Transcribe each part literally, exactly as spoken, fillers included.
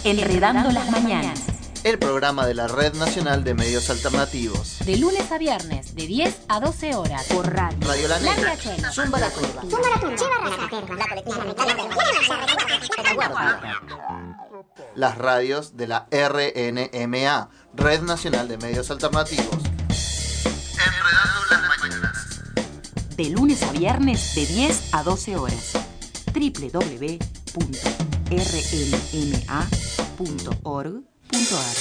Enredando las mañanas. El programa de la Red Nacional de Medios Alternativos. De lunes a viernes, de diez a doce horas. Por radio. Radio La Negra. Zumba la Turba. Zumba la Turba. Las radios de la R N M A, Red Nacional de Medios Alternativos. Enredando las mañanas. De lunes a viernes, de diez a doce horas. doble u doble u doble u punto r n m a punto org punto a r.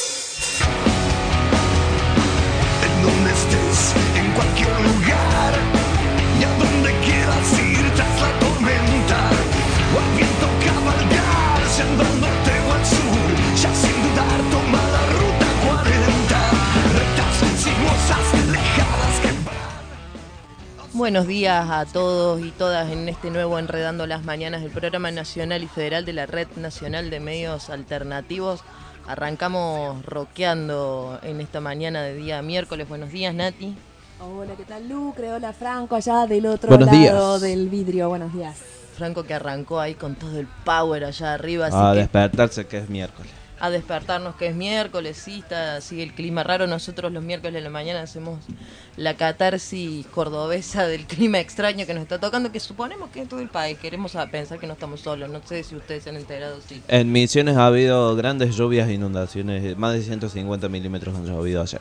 En donde estés, en cualquier lugar, y a donde quieras ir tras la tormenta, o al viento cabalgar, siendo al norte o al sur, ya sin dudar toma la ruta cuarenta, rectas sinuosas, lejadas que van. Buenos días a todos y todas en este nuevo Enredando las Mañanas del Programa Nacional y Federal de la Red Nacional de Medios Alternativos. Arrancamos rockeando en esta mañana de día miércoles. Buenos días, Nati. Hola, ¿qué tal, Lucre? Hola, Franco, allá del otro Buenos lado días. del vidrio. Buenos días. Franco que arrancó ahí con todo el power allá arriba. Así A que despertarse que es miércoles. a despertarnos que es miércoles, sí, está, sigue el clima raro. Nosotros los miércoles de la mañana hacemos la catarsis cordobesa del clima extraño que nos está tocando, que suponemos que es todo el país. Queremos a pensar que no estamos solos. No sé si ustedes se han enterado, sí. En Misiones ha habido grandes lluvias e inundaciones. Más de ciento cincuenta milímetros han llovido ayer.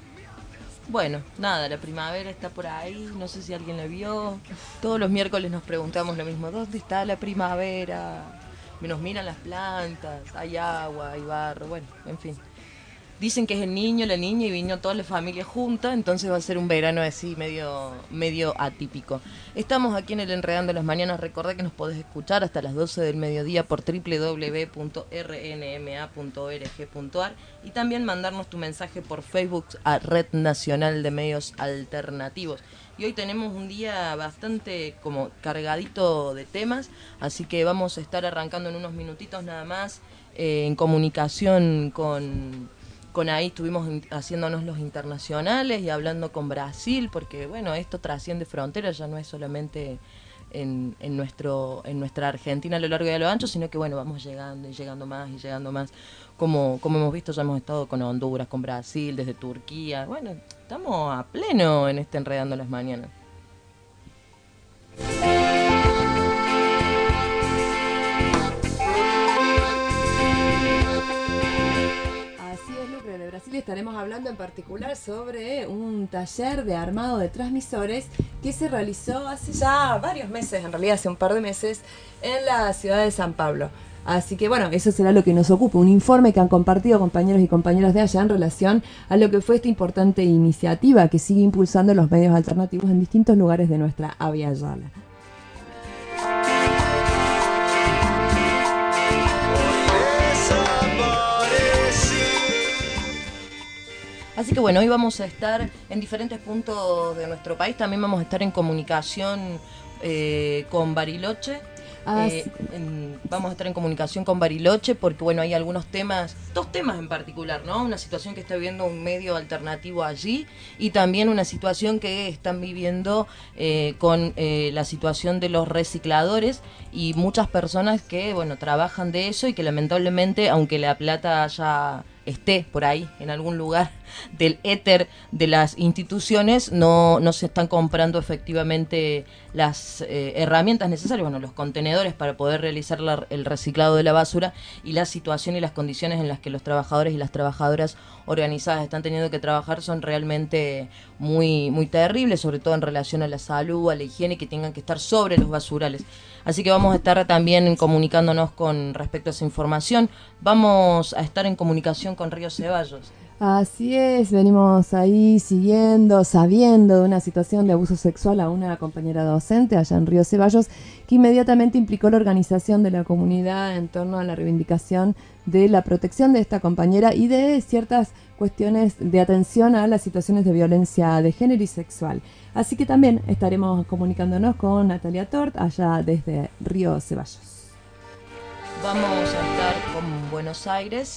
Bueno, nada, la primavera está por ahí, no sé si alguien la vio. Todos los miércoles nos preguntamos lo mismo, ¿dónde está la primavera? Nos miran las plantas, hay agua, hay barro, bueno, en fin. Dicen que es el niño, la niña y vino toda la familia junta, entonces va a ser un verano así medio medio atípico. Estamos aquí en el Enredando las Mañanas. Recordá que nos podés escuchar hasta las doce del mediodía por doble u doble u doble u punto r n m a punto org punto a r y también mandarnos tu mensaje por Facebook a Red Nacional de Medios Alternativos. Y hoy tenemos un día bastante como cargadito de temas, así que vamos a estar arrancando en unos minutitos nada más eh, en comunicación con... Con ahí estuvimos in- haciéndonos los internacionales y hablando con Brasil, porque bueno, esto trasciende fronteras, ya no es solamente en, en nuestro en nuestra Argentina a lo largo y a lo ancho, sino que bueno, vamos llegando y llegando más y llegando más. Como, como hemos visto, ya hemos estado con Honduras, con Brasil, desde Turquía. Bueno, estamos a pleno en este Enredando las Mañanas. Así es, Lucre. De Brasil estaremos hablando en particular sobre un taller de armado de transmisores que se realizó hace ya varios meses, en realidad hace un par de meses, en la ciudad de San Pablo. Así que bueno, eso será lo que nos ocupa, un informe que han compartido compañeros y compañeras de allá en relación a lo que fue esta importante iniciativa que sigue impulsando los medios alternativos en distintos lugares de nuestra Abya Yala. Así que bueno, hoy vamos a estar en diferentes puntos de nuestro país. También vamos a estar en comunicación eh, con Bariloche. Ah, Eh, sí. en- vamos a estar en comunicación con Bariloche porque bueno, hay algunos temas, dos temas en particular, ¿no? Una situación que está viviendo un medio alternativo allí y también una situación que están viviendo eh, con eh, la situación de los recicladores y muchas personas que bueno, trabajan de eso y que lamentablemente, aunque la plata ya esté por ahí en algún lugar del éter de las instituciones, no, no se están comprando efectivamente las eh, herramientas necesarias, bueno, los contenedores para poder realizar la- el reciclado de la basura, y la situación y las condiciones en las que los trabajadores y las trabajadoras organizadas están teniendo que trabajar son realmente muy, muy terribles, sobre todo en relación a la salud, a la higiene, que tengan que estar sobre los basurales. Así que vamos a estar también comunicándonos con respecto a esa información. Vamos a estar en comunicación con Río Ceballos. Así es, venimos ahí siguiendo, sabiendo de una situación de abuso sexual a una compañera docente allá en Río Ceballos, que inmediatamente implicó la organización de la comunidad en torno a la reivindicación de la protección de esta compañera y de ciertas cuestiones de atención a las situaciones de violencia de género y sexual. Así que también estaremos comunicándonos con Natalia Tort allá desde Río Ceballos. Vamos a estar con Buenos Aires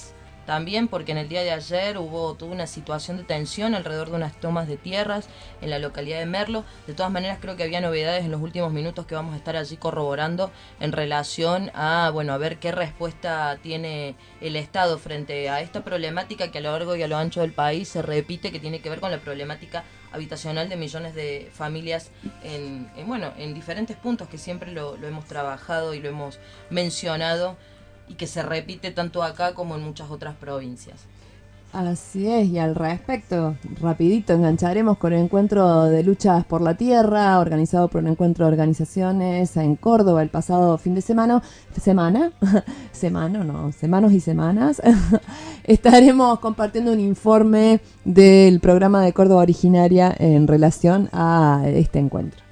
También porque en el día de ayer hubo toda una situación de tensión alrededor de unas tomas de tierras en la localidad de Merlo. De todas maneras, creo que había novedades en los últimos minutos que vamos a estar allí corroborando en relación a, bueno, a ver qué respuesta tiene el Estado frente a esta problemática que a lo largo y a lo ancho del país se repite, que tiene que ver con la problemática habitacional de millones de familias en, en bueno, en diferentes puntos que siempre lo, lo hemos trabajado y lo hemos mencionado, y que se repite tanto acá como en muchas otras provincias. Así es, y al respecto, rapidito engancharemos con el encuentro de luchas por la tierra, organizado por un encuentro de organizaciones en Córdoba el pasado fin de semana, semana, semana, no, semanas y semanas. Estaremos compartiendo un informe del programa de Córdoba Originaria en relación a este encuentro.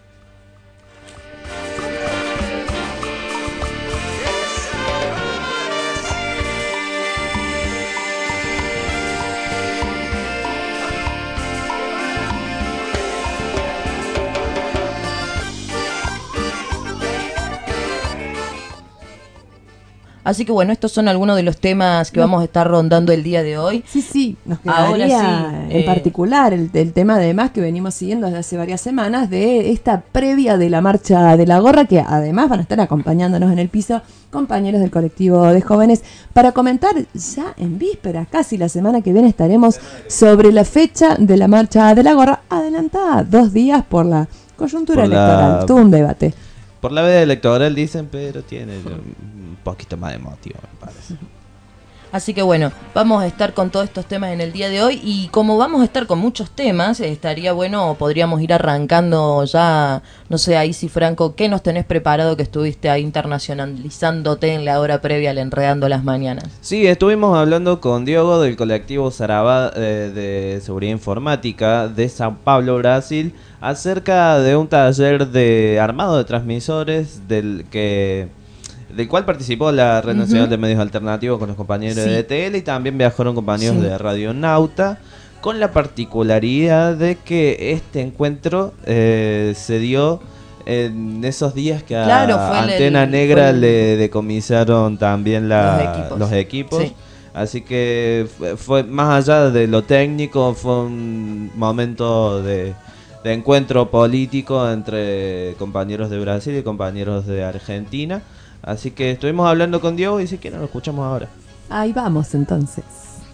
Así que bueno, estos son algunos de los temas que no. vamos a estar rondando el día de hoy. Sí, sí, nos quedaría Ahora sí, en eh... particular el, el tema además que venimos siguiendo desde hace varias semanas de esta previa de la marcha de la gorra, que además van a estar acompañándonos en el piso compañeros del colectivo de jóvenes para comentar ya en vísperas, casi la semana que viene estaremos sobre la fecha de la marcha de la gorra, adelantada dos días por la coyuntura por electoral, la... todo un debate. Por la veda electoral dicen, pero tiene un poquito más de motivo, me parece. Así que bueno, vamos a estar con todos estos temas en el día de hoy, y como vamos a estar con muchos temas, estaría bueno, podríamos ir arrancando ya, no sé, ahí sí, Franco, ¿qué nos tenés preparado que estuviste ahí internacionalizándote en la hora previa al Enredando las Mañanas? Sí, estuvimos hablando con Diogo del colectivo Sarabá eh, de Seguridad Informática de Sao Paulo, Brasil, acerca de un taller de armado de transmisores del que... del cual participó la Red Nacional uh-huh. de Medios Alternativos con los compañeros sí. de D T L, y también viajaron compañeros sí. de Radio Nauta, con la particularidad de que este encuentro eh, se dio en esos días que claro, a Antena el, Negra el... le decomisaron también la, los equipos, los equipos. Sí. Así que fue, fue más allá de lo técnico, fue un momento de... de encuentro político entre compañeros de Brasil y compañeros de Argentina. Así que estuvimos hablando con Diego y si quieren lo escuchamos ahora. Ahí vamos entonces.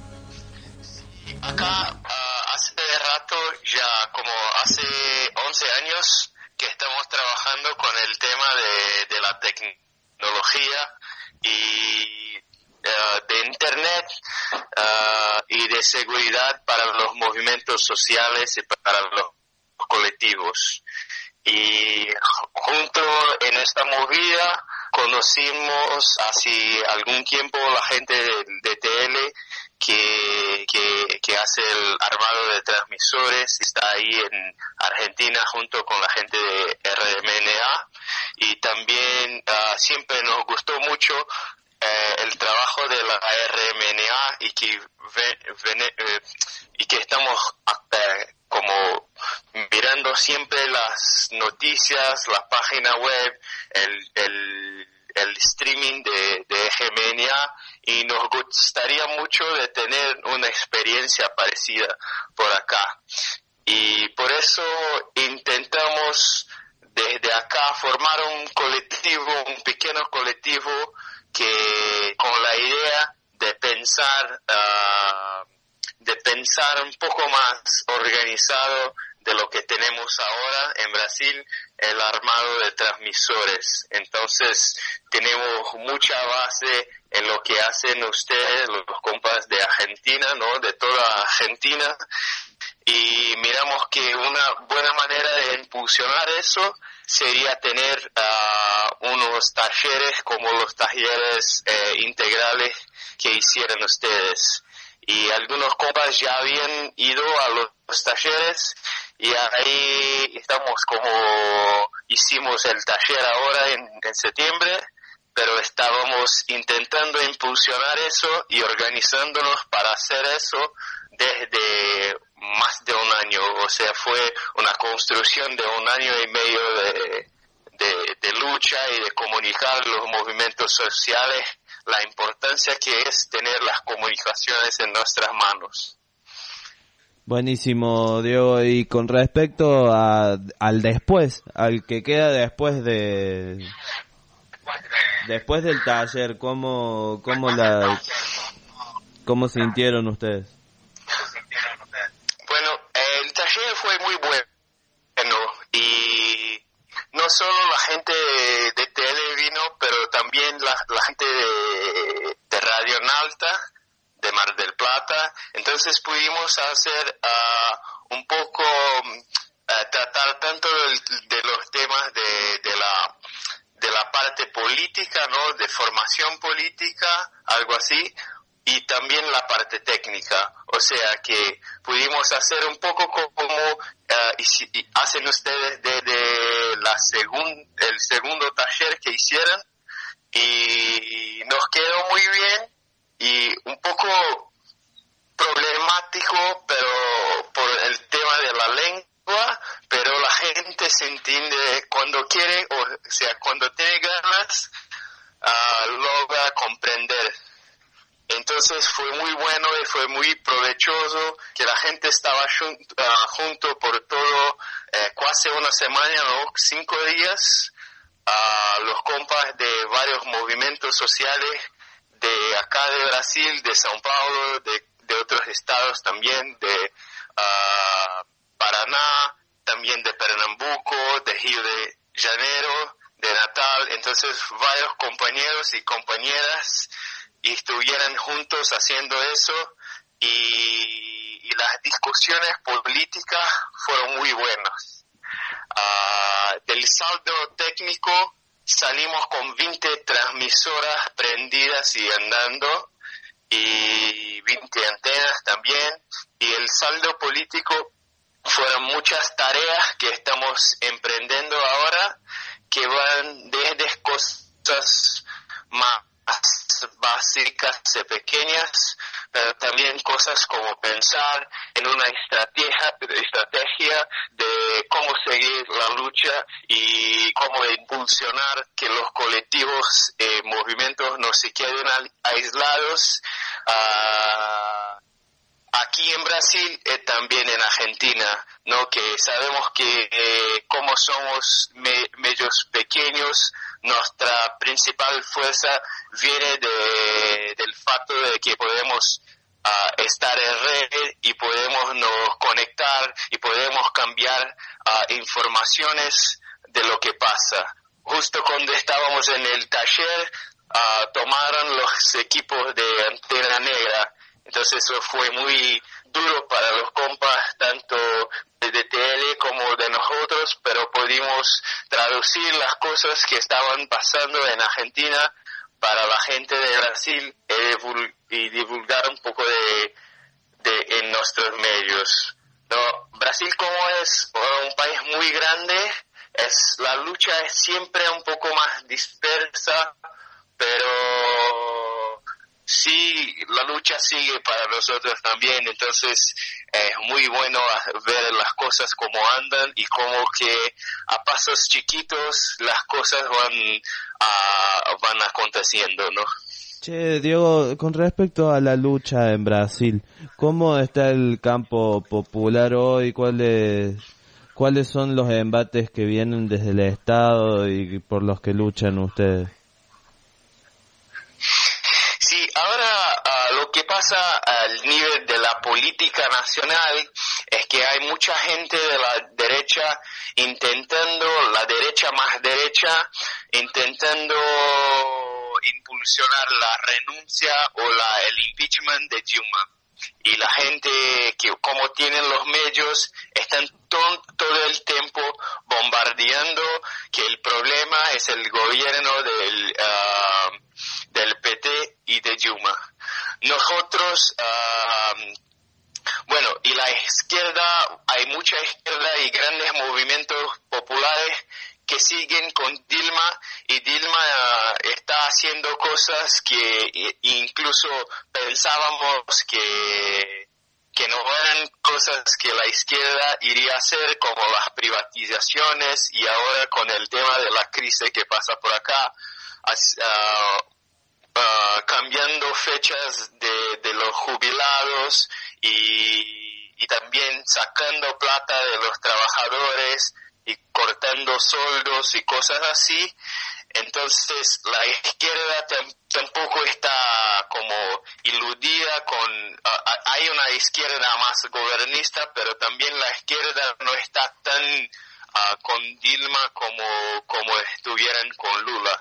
Acá uh, hace rato, ya como hace once años que estamos trabajando con el tema de, de la tecnología y uh, de internet uh, y de seguridad para los movimientos sociales y para los colectivos. Y junto en esta movida conocimos hace algún tiempo la gente de D T L que, que, que hace el armado de transmisores, está ahí en Argentina junto con la gente de R M N A, y también uh, siempre nos gustó mucho eh, el trabajo de la R M N A y que, ven, ven, eh, y que estamos eh, como mirando siempre las noticias, la página web, el, el, el streaming de, de R M N A, y nos gustaría mucho de tener una experiencia parecida por acá. Y por eso intentamos desde acá formar un colectivo, un pequeño colectivo que con la idea de pensar uh, de pensar un poco más organizado de lo que tenemos ahora en Brasil, el armado de transmisores. Entonces, tenemos mucha base en lo que hacen ustedes, los compas de Argentina, ¿no? De toda Argentina. Y miramos que una buena manera de impulsionar eso sería tener uh, unos talleres como los talleres eh, integrales que hicieron ustedes. Y algunos compas ya habían ido a los talleres y ahí estamos como hicimos el taller ahora en, en septiembre, pero estábamos intentando impulsionar eso y organizándonos para hacer eso desde más de un año. O sea, fue una construcción de un año y medio de, de, de lucha y de comunicar los movimientos sociales, la importancia que es tener las comunicaciones en nuestras manos. Buenísimo, Diego. Y con respecto a, al después, al que queda después de después del taller, ¿cómo cómo la cómo sintieron ustedes? Bueno, el taller fue muy bueno y no solo la gente de T L vino, pero también la, la gente de, de Radio Nalta, de Mar del Plata. Entonces pudimos hacer uh, un poco, uh, tratar tanto de, de los temas de, de la de la parte política, ¿no? De formación política, algo así, y también la parte técnica. O sea que pudimos hacer un poco como uh, y, y hacen ustedes desde la segun, el segundo taller que hicieron, y nos quedó muy bien y un poco problemático, pero por el tema de la lengua, pero la gente se entiende cuando quiere, o sea, cuando tiene ganas, uh, logra comprender. Entonces fue muy bueno y fue muy provechoso que la gente estaba junto, uh, junto por todo, eh, casi una semana, ¿no? Cinco días, uh, los compas de varios movimientos sociales de acá de Brasil, de São Paulo, de, de otros estados también, de uh, Paraná, también de Pernambuco, de Río de Janeiro, de Natal. Entonces varios compañeros y compañeras y estuvieran juntos haciendo eso, y, y las discusiones políticas fueron muy buenas. Uh, del saldo técnico salimos con veinte transmisoras prendidas y andando, y veinte antenas también, y el saldo político fueron muchas tareas que estamos emprendiendo ahora, que van desde cosas más básicas y pequeñas, pero también cosas como pensar en una estrategia, estrategia de cómo seguir la lucha y cómo impulsionar que los colectivos, eh, movimientos no se queden aislados. Uh, aquí en Brasil, eh, también en Argentina, ¿no? Que sabemos que eh, como somos me, medios pequeños, nuestra principal fuerza viene de, del facto de que podemos uh, estar en red y podemos nos conectar y podemos cambiar uh, informaciones de lo que pasa. Justo cuando estábamos en el taller, uh, tomaron los equipos de Antena Negra. Entonces eso fue muy duro para los compas, tanto de T L como de nosotros, pero pudimos traducir las cosas que estaban pasando en Argentina para la gente de Brasil y divulgar un poco de, de en nuestros medios. No, Brasil, como es un país muy grande, es la lucha es siempre un poco más dispersa, pero sí, la lucha sigue para nosotros también. Entonces es muy bueno ver las cosas como andan y como que a pasos chiquitos las cosas van a, van aconteciendo, ¿no? Che, Diego, con respecto a la lucha en Brasil, ¿cómo está el campo popular hoy? ¿Cuáles cuáles son los embates que vienen desde el Estado y por los que luchan ustedes? Sí, ahora uh, lo que pasa al nivel de la política nacional es que hay mucha gente de la derecha intentando, la derecha más derecha, intentando impulsionar la renuncia o la, el impeachment de Dilma. Y la gente que como tienen los medios están to- todo el tiempo bombardeando que el problema es el gobierno del uh, del P T y de Dilma. Nosotros, uh, bueno, y la izquierda, hay mucha izquierda y grandes movimientos populares que siguen con Dilma, y Dilma uh, está haciendo cosas que incluso pensábamos que que no eran cosas que la izquierda iría a hacer, como las privatizaciones, y ahora con el tema de la crisis que pasa por acá, uh, uh, cambiando fechas de, de los jubilados y, y también sacando plata de los trabajadores y cortando sueldos y cosas así. Entonces la izquierda tam- tampoco está como iludida con... Uh, hay una izquierda más gobernista, pero también la izquierda no está tan uh, con Dilma como, como estuvieran con Lula.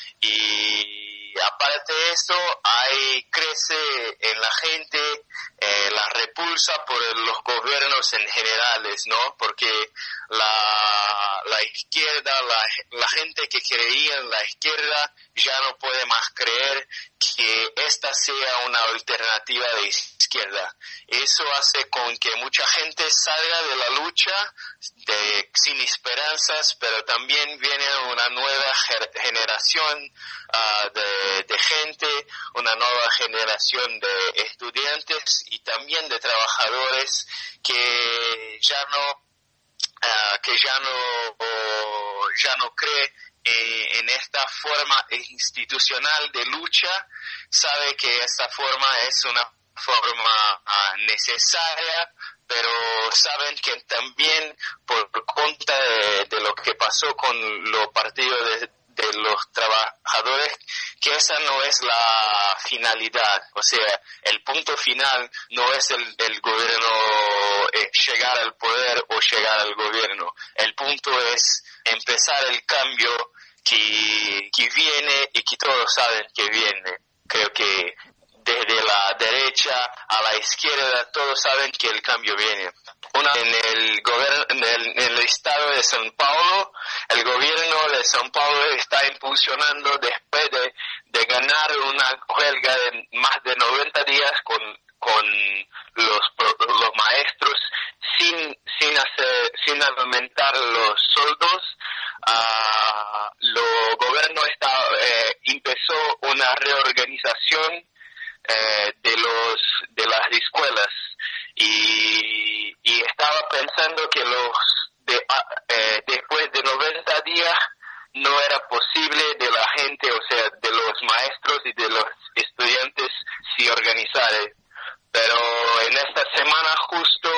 Y aparte de eso, hay crece en la gente eh, la repulsa por los gobiernos en generales, ¿no? Porque la, la izquierda, la, la gente que creía en la izquierda ya no puede más creer que esta sea una alternativa de izquierda. Eso hace con que mucha gente salga de la lucha de, sin esperanzas, pero también viene una nueva generación uh, de, de gente, una nueva generación de estudiantes y también de trabajadores que ya no uh, que ya no uh, ya no cree eh, en esta forma institucional de lucha, sabe que esta forma es una forma uh, necesaria, pero saben que también por cuenta de, de lo que pasó con los partidos de, de los trabajadores, que esa no es la finalidad. O sea, el punto final no es el, el gobierno eh, llegar al poder o llegar al gobierno. El punto es empezar el cambio que, que viene y que todos saben que viene. Creo que desde la derecha a la izquierda todos saben que el cambio viene. Una, en el gobierno, en el, en el estado de São Paulo, el gobierno de São Paulo está impulsionando después de, de ganar una huelga de más de noventa días con con los los maestros sin sin hacer sin aumentar los sueldos. Uh, el gobierno está eh, empezó una reorganización Eh, de los de las escuelas y, y estaba pensando que los de, eh, después de noventa días no era posible de la gente, o sea, de los maestros y de los estudiantes se organizar, pero en esta semana justo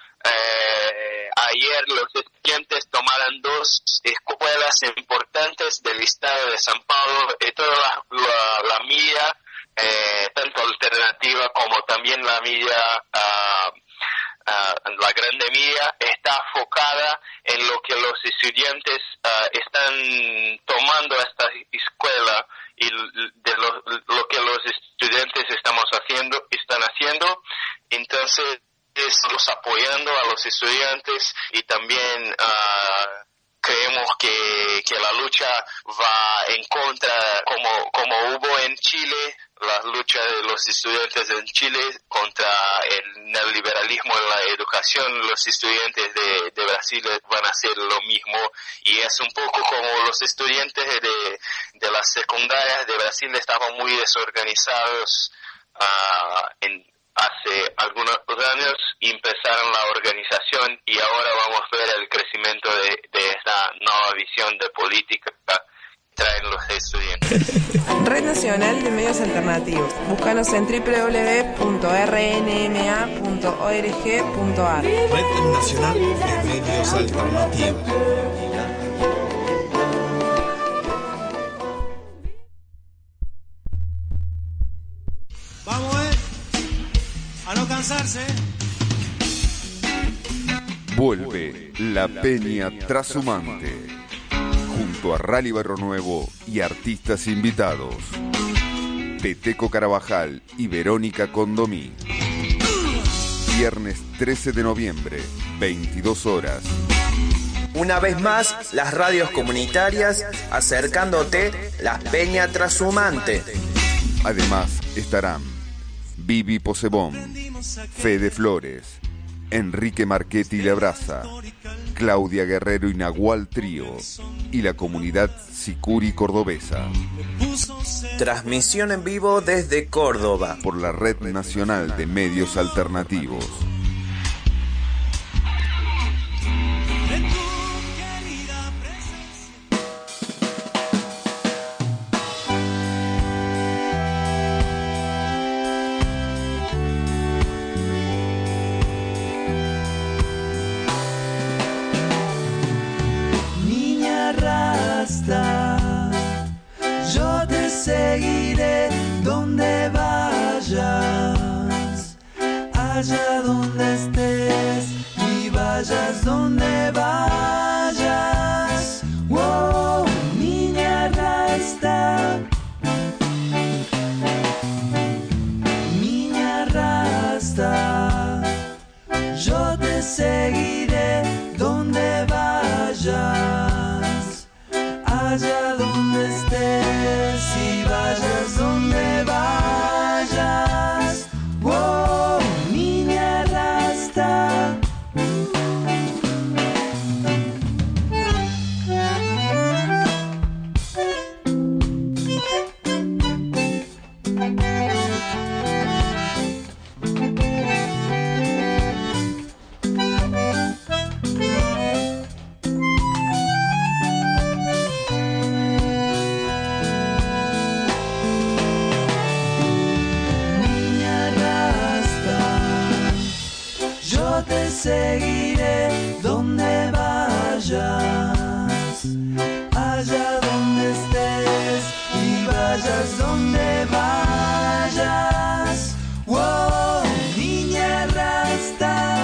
eh, ayer los estudiantes tomaron dos escuelas importantes del estado de São Paulo y toda la, la, la media Eh, tanto alternativa como también la media, uh, uh, la grande media, está enfocada en lo que los estudiantes uh, están tomando esta escuela y de lo, lo que los estudiantes estamos haciendo, están haciendo. Entonces, estamos apoyando a los estudiantes y también uh, creemos que, que la lucha va en contra, como, como hubo en Chile, la lucha de los estudiantes en Chile contra el neoliberalismo en la educación. Los estudiantes de, de Brasil van a hacer lo mismo y es un poco como los estudiantes de, de las secundarias de Brasil estaban muy desorganizados uh, en hace algunos años, empezaron la organización y ahora vamos a ver el crecimiento de, de esta nueva visión de política que traen los estudiantes. Red Nacional de Medios Alternativos. Búscanos en doble u doble u doble u punto r n m a punto org punto a r. Red Nacional de Medios Alternativos. Vamos, eh. A no cansarse. Vuelve la Peña Trashumante junto a Rally Barrio Nuevo y artistas invitados Peteco Carabajal y Verónica Condomí. Viernes trece de noviembre, veintidós horas. Una vez más, las radios comunitarias acercándote la Peña Trashumante. Además estarán Vivi Posebón, Fede Flores, Enrique Marchetti Lebraza, Claudia Guerrero y Nahual Trío y la comunidad Sicuri Cordobesa. Transmisión en vivo desde Córdoba por la Red Nacional de Medios Alternativos. vayas, donde vayas. Wow, niña rasta. Niña rasta. Yo te seguiré donde vayas. Allá donde estés y vayas donde vayas. Wow, niña rasta. Te seguiré donde vayas, allá donde estés y vayas donde vayas. Wow, niña rasta.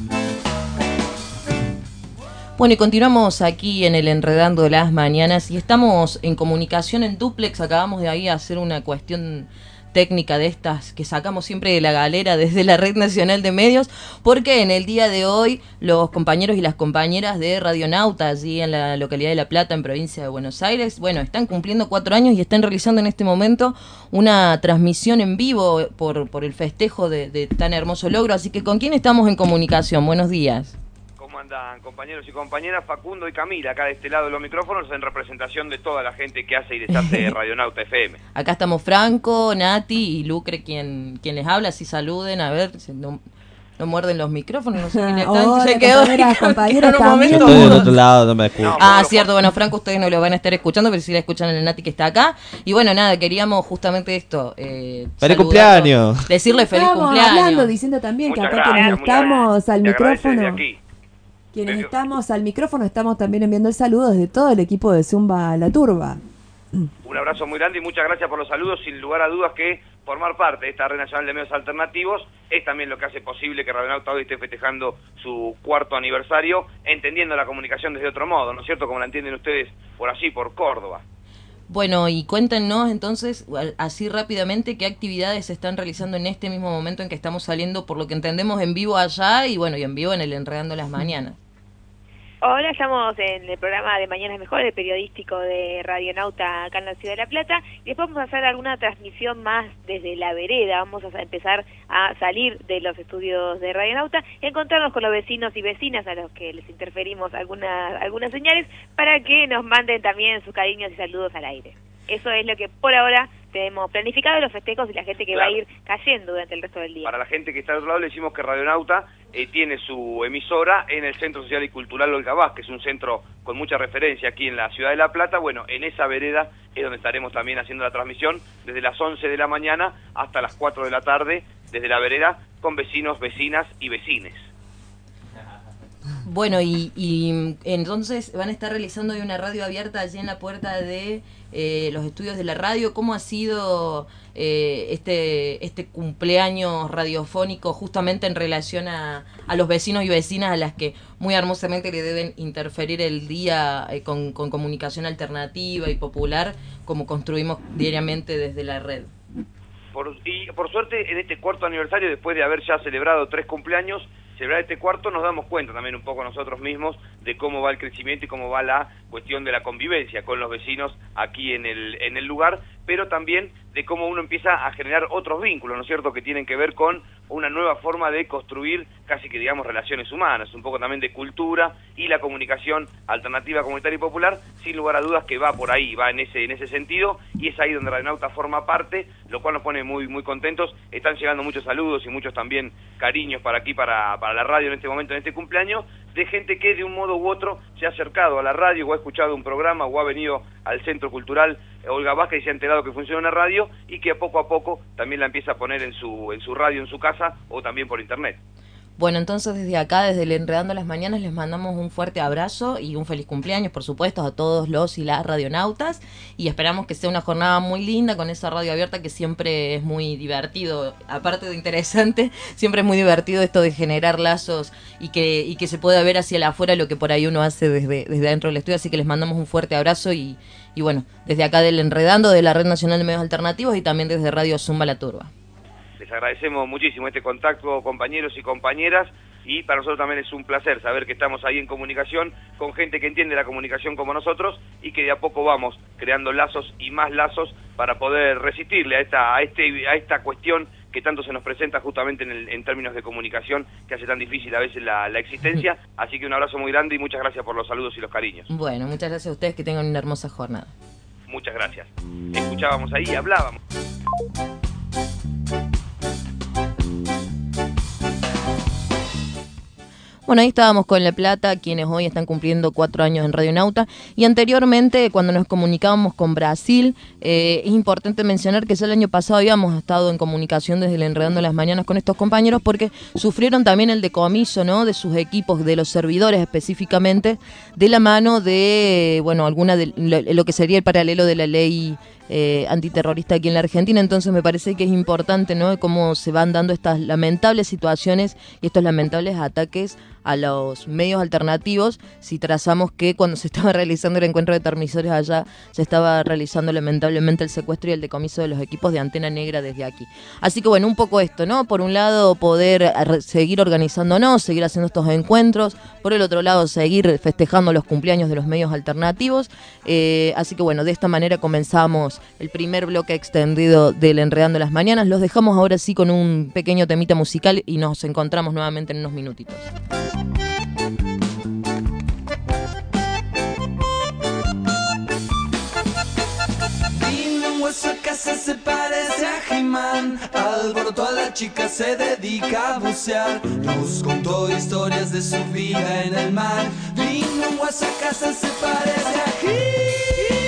Bueno, y continuamos aquí en el Enredando de las Mañanas y estamos en comunicación en dúplex. Acabamos de ahí hacer una cuestión técnica de estas que sacamos siempre de la galera desde la Red Nacional de Medios, porque en el día de hoy los compañeros y las compañeras de Radionauta allí en la localidad de La Plata, en provincia de Buenos Aires, bueno, están cumpliendo cuatro años y están realizando en este momento una transmisión en vivo por, por el festejo de, de tan hermoso logro. Así que, ¿con quién estamos en comunicación? Buenos días. ¿Cómo andan, compañeros y compañeras? Facundo y Camila, acá de este lado de los micrófonos, en representación de toda la gente que hace y deshace Radionauta F M. Acá estamos Franco, Nati y Lucre, quien, quien les habla. Así saluden, a ver, no, no muerden los micrófonos, no sé quién está. Hola, Se quedó compañeras, compañeros en un momento. Estoy del otro lado, no me escucho. Ah, cierto, bueno, Franco, ustedes no lo van a estar escuchando, pero sí la escuchan en el Nati que está acá. Y bueno, nada, queríamos justamente esto. Eh, ¡Feliz cumpleaños! Decirle feliz Estábamos cumpleaños. hablando, diciendo también Muchas que acá gracias, quienes muchas estamos gracias. al Te agradezco micrófono, desde aquí. quienes Desde- estamos al micrófono, estamos también enviando el saludo desde todo el equipo de Zumba La Turba. Un abrazo muy grande y muchas gracias por los saludos. Sin lugar a dudas que formar parte de esta Red Nacional de Medios Alternativos es también lo que hace posible que Radionauta hoy esté festejando su cuarto aniversario, entendiendo la comunicación desde otro modo, ¿no es cierto? Como la entienden ustedes por allí, por Córdoba. Bueno, y cuéntenos entonces, así rápidamente, qué actividades se están realizando en este mismo momento en que estamos saliendo, por lo que entendemos, en vivo allá y bueno, y en vivo en el Enredando las Mañanas. Hola, estamos en el programa de Mañanas Mejor, el periodístico de Radionauta acá en la Ciudad de La Plata, y después vamos a hacer alguna transmisión más desde la vereda. Vamos a empezar a salir de los estudios de Radionauta, encontrarnos con los vecinos y vecinas a los que les interferimos algunas, algunas señales para que nos manden también sus cariños y saludos al aire. Eso es lo que por ahora tenemos planificado, los festejos y la gente que Claro. va a ir cayendo durante el resto del día. Para la gente que está al otro lado le decimos que Radionauta eh, tiene su emisora en el Centro Social y Cultural Olga Vaz, que es un centro con mucha referencia aquí en la Ciudad de La Plata. Bueno, en esa vereda es donde estaremos también haciendo la transmisión desde las once de la mañana hasta las cuatro de la tarde, desde la vereda, con vecinos, vecinas y vecines. Bueno, y, y entonces van a estar realizando hoy una radio abierta allí en la puerta de eh, los estudios de la radio. ¿Cómo ha sido eh, este este cumpleaños radiofónico justamente en relación a, a los vecinos y vecinas a las que muy hermosamente le deben interferir el día eh, con, con comunicación alternativa y popular, como construimos diariamente desde la red? Por, y por suerte, en este cuarto aniversario, después de haber ya celebrado tres cumpleaños, celebrar este cuarto nos damos cuenta también un poco nosotros mismos de cómo va el crecimiento y cómo va la cuestión de la convivencia con los vecinos aquí en el, en el lugar, pero también de cómo uno empieza a generar otros vínculos, ¿no es cierto?, que tienen que ver con una nueva forma de construir casi que digamos relaciones humanas, un poco también de cultura y la comunicación alternativa, comunitaria y popular, sin lugar a dudas que va por ahí, va en ese en ese sentido, y es ahí donde Radionauta forma parte, lo cual nos pone muy muy contentos. Están llegando muchos saludos y muchos también cariños para aquí, para, para la radio en este momento, en este cumpleaños, de gente que de un modo u otro se ha acercado a la radio o ha escuchado un programa o ha venido al Centro Cultural Olga Vázquez y se ha enterado que funciona una radio y que a poco a poco también la empieza a poner en su en su radio, en su casa o también por internet. Bueno, entonces desde acá, desde el Enredando las Mañanas, les mandamos un fuerte abrazo y un feliz cumpleaños, por supuesto, a todos los y las radionautas, y esperamos que sea una jornada muy linda con esa radio abierta que siempre es muy divertido, aparte de interesante, siempre es muy divertido esto de generar lazos y que, y que se pueda ver hacia el afuera lo que por ahí uno hace desde, desde adentro del estudio, así que les mandamos un fuerte abrazo y, y bueno, desde acá del Enredando, de la Red Nacional de Medios Alternativos y también desde Radio Zumba La Turba. Les agradecemos muchísimo este contacto, compañeros y compañeras, y para nosotros también es un placer saber que estamos ahí en comunicación con gente que entiende la comunicación como nosotros y que de a poco vamos creando lazos y más lazos para poder resistirle a esta a este a esta cuestión que tanto se nos presenta justamente en, el, en términos de comunicación, que hace tan difícil a veces la, la existencia. Así que un abrazo muy grande y muchas gracias por los saludos y los cariños. Bueno, muchas gracias a ustedes, que tengan una hermosa jornada. Muchas gracias. Escuchábamos ahí, hablábamos. Bueno, ahí estábamos con La Plata, quienes hoy están cumpliendo cuatro años en Radionauta, y anteriormente, cuando nos comunicábamos con Brasil, eh, es importante mencionar que ya el año pasado habíamos estado en comunicación desde el Enredando las Mañanas con estos compañeros, porque sufrieron también el decomiso, ¿no?, de sus equipos, de los servidores específicamente, de la mano de, bueno, alguna de lo, lo que sería el paralelo de la ley Eh, antiterrorista aquí en la Argentina. Entonces me parece que es importante, ¿no?, cómo se van dando estas lamentables situaciones y estos lamentables ataques a los medios alternativos, si trazamos que cuando se estaba realizando el encuentro de transmisores allá, se estaba realizando lamentablemente el secuestro y el decomiso de los equipos de Antena Negra desde aquí. Así que bueno, un poco esto, ¿no? Por un lado, poder seguir organizándonos, seguir haciendo estos encuentros, por el otro lado, seguir festejando los cumpleaños de los medios alternativos, eh, así que bueno, de esta manera comenzamos el primer bloque extendido del Enredando las Mañanas. Los dejamos ahora sí con un pequeño temita musical y nos encontramos nuevamente en unos minutitos. Su casa se parece a He-Man, alboroto a la chica se dedica a bucear, nos contó historias de su vida en el mar. Vino a su casa se parece a He-Man.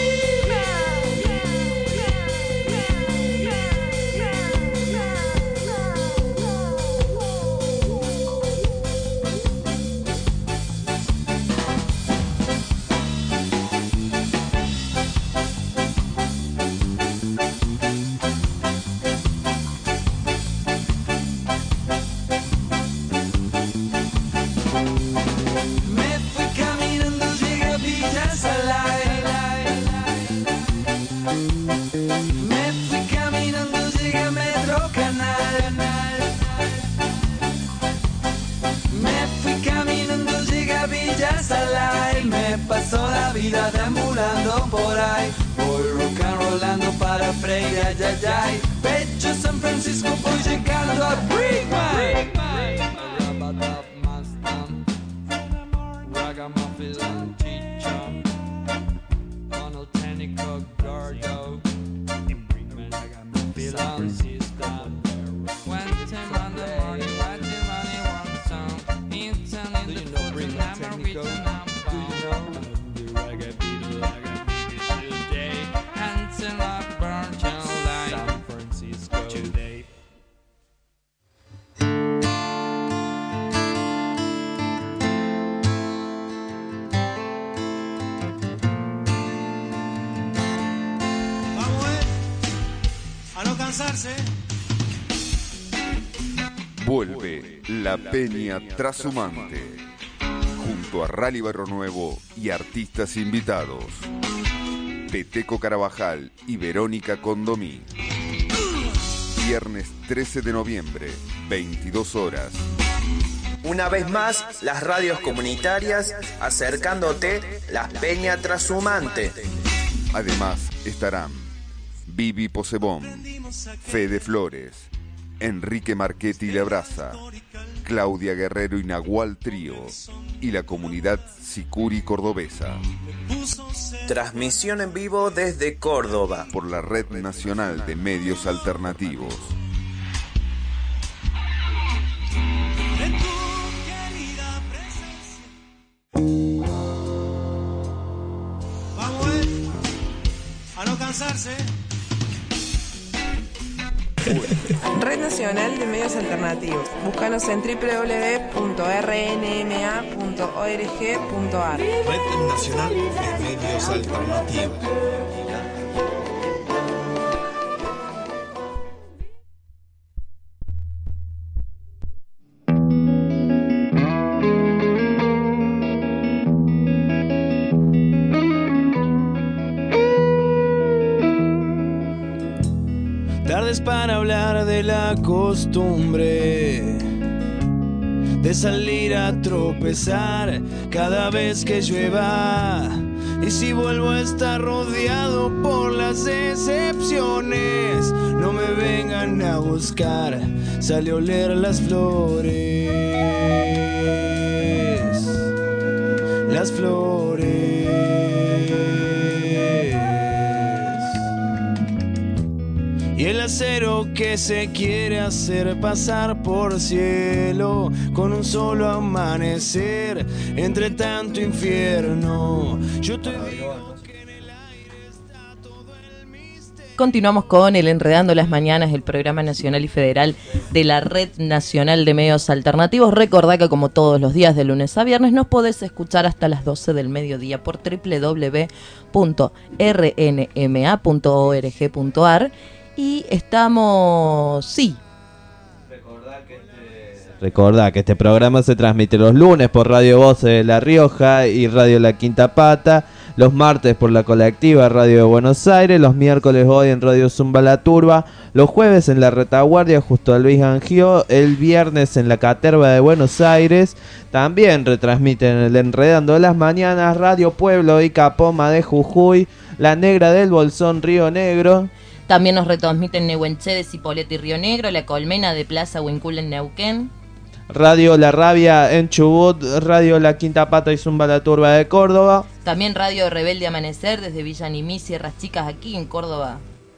Deambulando por ahí, voy rock and rollando para Freire, ay, ay, ay. Pecho San Francisco, voy llegando a Brickman. Ragamuffin, Chicho, Donald Tennycock, Gordo, San Francisco. When ten on the morning, when the money wants some, it's only the food and I'm a rich and I'm bound. San Francisco today. Vamos eh, a no cansarse. Vuelve la Peña Trashumante junto a Rally Barrio Nuevo y artistas invitados. Peteco Carabajal y Verónica Condomí. Viernes trece de noviembre, veintidós horas. Una vez más, las radios comunitarias acercándote la Peña Trashumante. Además estarán Vivi Posebón, Fede Flores, Enrique Marchetti Labraza, Claudia Guerrero y Nahual Trío y la comunidad Sicuri Cordobesa. Transmisión en vivo desde Córdoba por la Red Nacional de Medios Alternativos. Vamos eh, a no cansarse. Red Nacional de Medios Alternativos. Búscanos en doble u doble u doble u punto r n m a punto org punto a r. Red Nacional de Medios Alternativos. Tardes para hablar de la costumbre de salir a tropezar cada vez que llueva. Y si vuelvo a estar rodeado por las excepciones, no me vengan a buscar, sale a oler las flores, las flores. Y el acero que se quiere hacer pasar por cielo con un solo amanecer entre tanto infierno. Yo te digo que en el aire está todo el misterio. Continuamos con el Enredando las Mañanas, el programa nacional y federal de la Red Nacional de Medios Alternativos. Recordá que como todos los días de lunes a viernes nos podés escuchar hasta las doce del mediodía por doble u doble u doble u punto r n m a punto org punto a r. Y estamos, sí. Recordá que este programa se transmite los lunes por Radio Voces de La Rioja y Radio La Quinta Pata, los martes por la colectiva Radio de Buenos Aires, los miércoles hoy en Radio Zumba La Turba, los jueves en La Retaguardia justo a Luis Angió, el viernes en La Caterva de Buenos Aires. También retransmiten el Enredando de las Mañanas, Radio Pueblo y Capoma de Jujuy, La Negra del Bolsón Río Negro. También nos retransmiten Nehuenche de Cipolletti y Río Negro, La Colmena de Plaza Huincul en Neuquén. Radio La Rabia en Chubut, Radio La Quinta Pata y Zumba La Turba de Córdoba. También Radio Rebelde Amanecer desde Villa Nimí, Sierras Chicas aquí en Córdoba.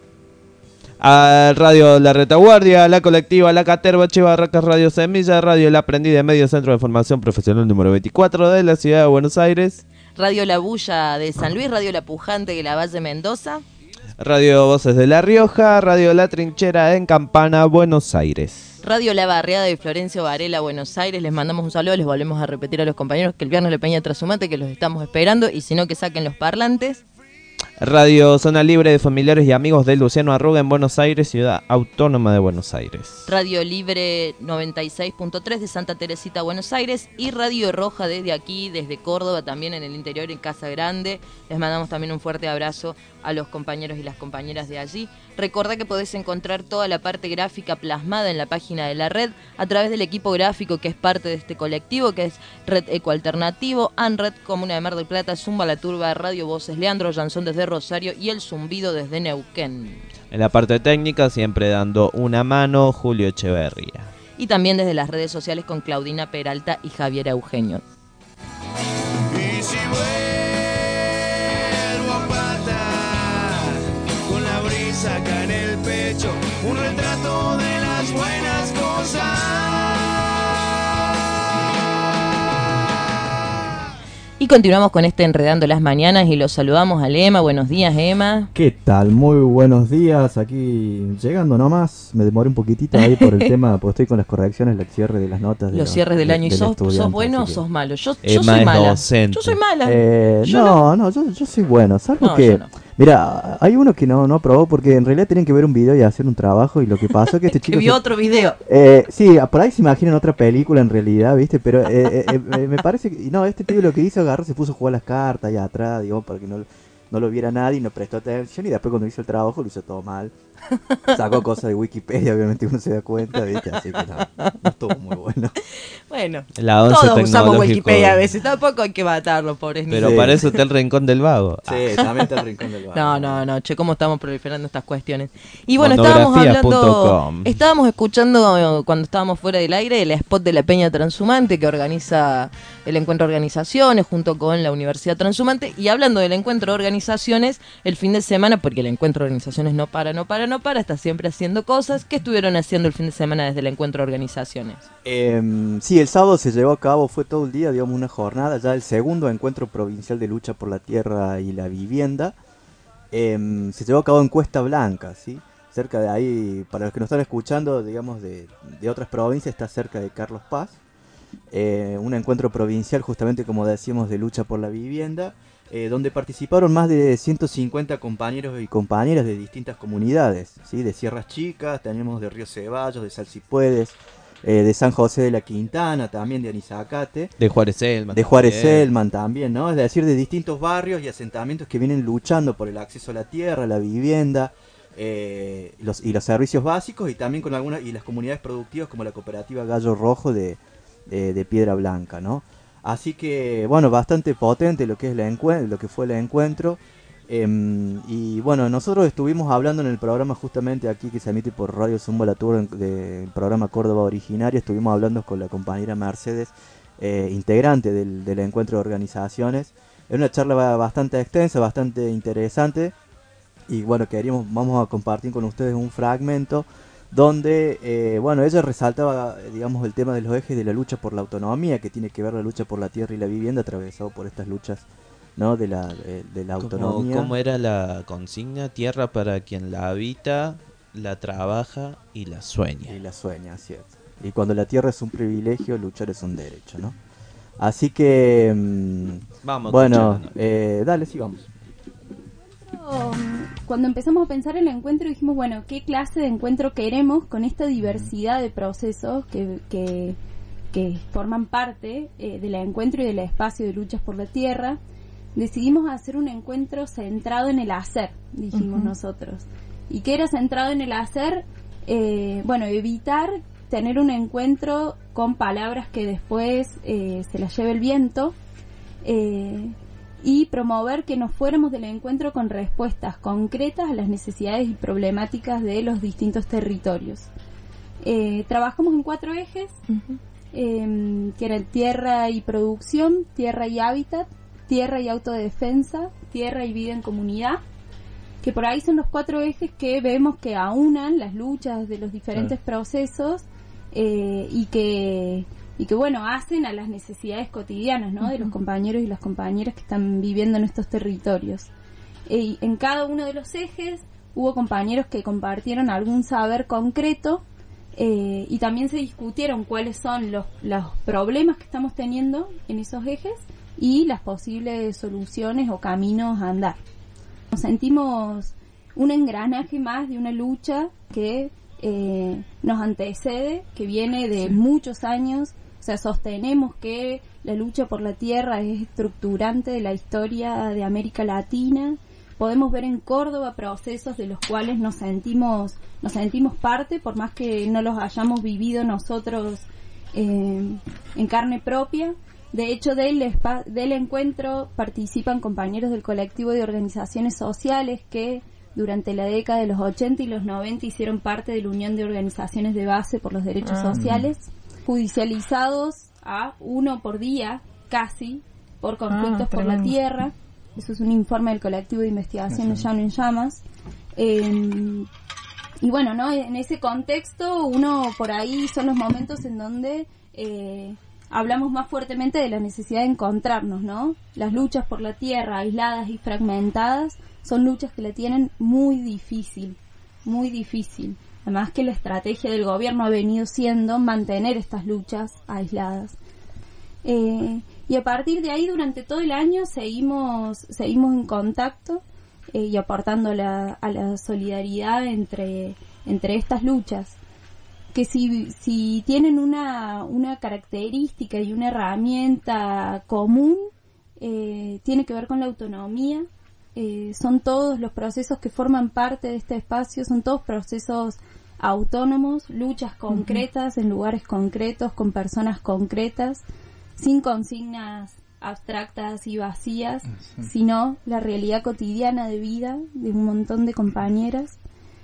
A Radio La Retaguardia, La Colectiva, La Caterva, Che Barracas, Radio Semilla, Radio La Aprendida de Medio Centro de Formación Profesional número veinticuatro de la Ciudad de Buenos Aires. Radio La Bulla de San Luis, Radio La Pujante de la Valle Mendoza. Radio Voces de La Rioja, Radio La Trinchera en Campana, Buenos Aires. Radio La Barriada de Florencio Varela, Buenos Aires. Les mandamos un saludo, les volvemos a repetir a los compañeros que el viernes la Peña Trashumante, que los estamos esperando, y si no, que saquen los parlantes. Radio Zona Libre de Familiares y Amigos de Luciano Arruga en Buenos Aires, Ciudad Autónoma de Buenos Aires. Radio Libre noventa y seis punto tres de Santa Teresita, Buenos Aires. Y Radio Roja desde aquí, desde Córdoba, también en el interior, en Casa Grande. Les mandamos también un fuerte abrazo a los compañeros y las compañeras de allí. Recordá que podés encontrar toda la parte gráfica plasmada en la página de la red a través del equipo gráfico que es parte de este colectivo, que es Red Eco Alternativo, ANRED, Comuna de Mar del Plata, Zumba La Turba, Radio Voces, Leandro Jansón desde Rosario y El Zumbido desde Neuquén. En la parte técnica siempre dando una mano Julio Echeverría. Y también desde las redes sociales con Claudina Peralta y Javier Eugenio. Y si vuelvo a patar con la brisa acá en el pecho, un retrato de las buenas cosas. Y continuamos con este Enredando las Mañanas y los saludamos a Emma. Buenos días, Emma. ¿Qué tal? Muy buenos días. Aquí llegando nomás. Me demoré un poquitito ahí por el tema, porque estoy con las correcciones, el cierre de las notas. De los la, cierres del de, año. ¿Y del sos, sos bueno o que... sos malo? Yo, Emma yo soy es mala. docente. Yo soy mala. Eh, yo no, no, yo, yo soy bueno. Salvo no, que... No. Mira, hay uno que no, no aprobó porque en realidad tenían que ver un video y hacer un trabajo, y lo que pasó es que este chico... que vio se... otro video. Eh, sí, por ahí se imaginan otra película en realidad, ¿viste? Pero eh, eh, eh, me parece que... No, este tío lo que hizo, agarró, se puso a jugar las cartas allá atrás, digamos, para que no, no lo viera nadie, no prestó atención, y después cuando hizo el trabajo lo hizo todo mal. Sacó cosas de Wikipedia, obviamente uno se da cuenta, ¿viste? Así que no, no estuvo muy bueno. Bueno, todos usamos Wikipedia a veces, tampoco hay que matarlo, pobres Pero niños. para eso está el Rincón del Vago. Sí, también está el Rincón del Vago. No, no, no, che, cómo estamos proliferando estas cuestiones. Y bueno, estábamos hablando, estábamos escuchando cuando estábamos fuera del aire el spot de la Peña Transhumante que organiza el Encuentro de Organizaciones junto con la Universidad Transhumante. Y hablando del Encuentro de Organizaciones, el fin de semana, porque el Encuentro de Organizaciones no para, no para, no para, está siempre haciendo cosas. ¿Qué estuvieron haciendo el fin de semana desde el Encuentro de Organizaciones? Eh, sí, el sábado se llevó a cabo, fue todo el día, digamos, una jornada, ya el segundo encuentro provincial de lucha por la tierra y la vivienda. Eh, se llevó a cabo en Cuesta Blanca, ¿sí? cerca de ahí, para los que nos están escuchando, digamos, de, de otras provincias, está cerca de Carlos Paz. Eh, un encuentro provincial, justamente como decíamos, de lucha por la vivienda, eh, donde participaron más de ciento cincuenta compañeros y compañeras de distintas comunidades, ¿sí? De Sierras Chicas, tenemos de Río Ceballos, de Salsipuedes, eh, de San José de la Quintana, también de Anizacate, de Juárez Selman, de Juárez Selman también, ¿no? Es decir, de distintos barrios y asentamientos que vienen luchando por el acceso a la tierra, a la vivienda, eh, los, y los servicios básicos, y también con algunas y las comunidades productivas como la cooperativa Gallo Rojo de De, de Piedra Blanca, ¿no? Así que, bueno, bastante potente lo que es la encuen- lo que fue el encuentro. Eh, y bueno, nosotros estuvimos hablando en el programa justamente aquí que se emite por Radio Zumba La Tour, del programa Córdoba Originaria, estuvimos hablando con la compañera Mercedes, eh, integrante del, del encuentro de organizaciones. Es una charla bastante extensa, bastante interesante. Y bueno, queríamos, vamos a compartir con ustedes un fragmento donde, eh, bueno, ella resaltaba, digamos, el tema de los ejes de la lucha por la autonomía, que tiene que ver la lucha por la tierra y la vivienda, atravesado por estas luchas, ¿no? De la, de, de la autonomía. ¿Cómo era la consigna? Tierra para quien la habita, la trabaja y la sueña. Y la sueña, cierto. Y cuando la tierra es un privilegio, luchar es un derecho, ¿no? Así que, mmm, vamos, bueno, eh, dale, sí, vamos. Cuando empezamos a pensar en el encuentro dijimos, bueno, ¿qué clase de encuentro queremos con esta diversidad de procesos que, que, que forman parte eh, del encuentro y del espacio de luchas por la tierra? Decidimos hacer un encuentro centrado en el hacer, dijimos uh-huh. nosotros. ¿Y qué era centrado en el hacer? Eh, bueno, evitar tener un encuentro con palabras que después eh, se las lleve el viento, eh, y promover que nos fuéramos del encuentro con respuestas concretas a las necesidades y problemáticas de los distintos territorios. Eh, trabajamos en cuatro ejes, uh-huh. eh, que eran tierra y producción, tierra y hábitat, tierra y autodefensa, tierra y vida en comunidad, que por ahí son los cuatro ejes que vemos que aunan las luchas de los diferentes uh-huh. procesos, eh, y que... y que bueno, hacen a las necesidades cotidianas, ¿no? Uh-huh. De los compañeros y las compañeras que están viviendo en estos territorios. Y en cada uno de los ejes hubo compañeros que compartieron algún saber concreto, eh, y también se discutieron cuáles son los, los problemas que estamos teniendo en esos ejes y las posibles soluciones o caminos a andar. Nos sentimos un engranaje más de una lucha que eh, nos antecede, que viene de sí. muchos años. O sea, sostenemos que la lucha por la tierra es estructurante de la historia de América Latina. Podemos ver en Córdoba procesos de los cuales nos sentimos nos sentimos parte, por más que no los hayamos vivido nosotros eh, en carne propia. De hecho, del, espa- del encuentro participan compañeros del colectivo de organizaciones sociales que durante la década de los ochenta y los noventa hicieron parte de la Unión de Organizaciones de Base por los Derechos ah. Sociales, judicializados a uno por día, casi, por conflictos ah, por la tierra. Eso es un informe del colectivo de investigación Llano en Llamas. Eh, y bueno, ¿no? En ese contexto, uno por ahí son los momentos en donde eh, hablamos más fuertemente de la necesidad de encontrarnos, ¿no? Las luchas por la tierra, aisladas y fragmentadas, son luchas que la tienen muy difícil, muy difícil. Además que la estrategia del gobierno ha venido siendo mantener estas luchas aisladas. Eh, y a partir de ahí, durante todo el año, seguimos seguimos en contacto eh, y aportando a la, a la solidaridad entre, entre estas luchas, que si, si tienen una, una característica y una herramienta común, eh, tiene que ver con la autonomía. Eh, son todos los procesos que forman parte de este espacio, son todos procesos autónomos, luchas concretas uh-huh. en lugares concretos, con personas concretas, sin consignas abstractas y vacías, uh-huh. sino la realidad cotidiana de vida de un montón de compañeras.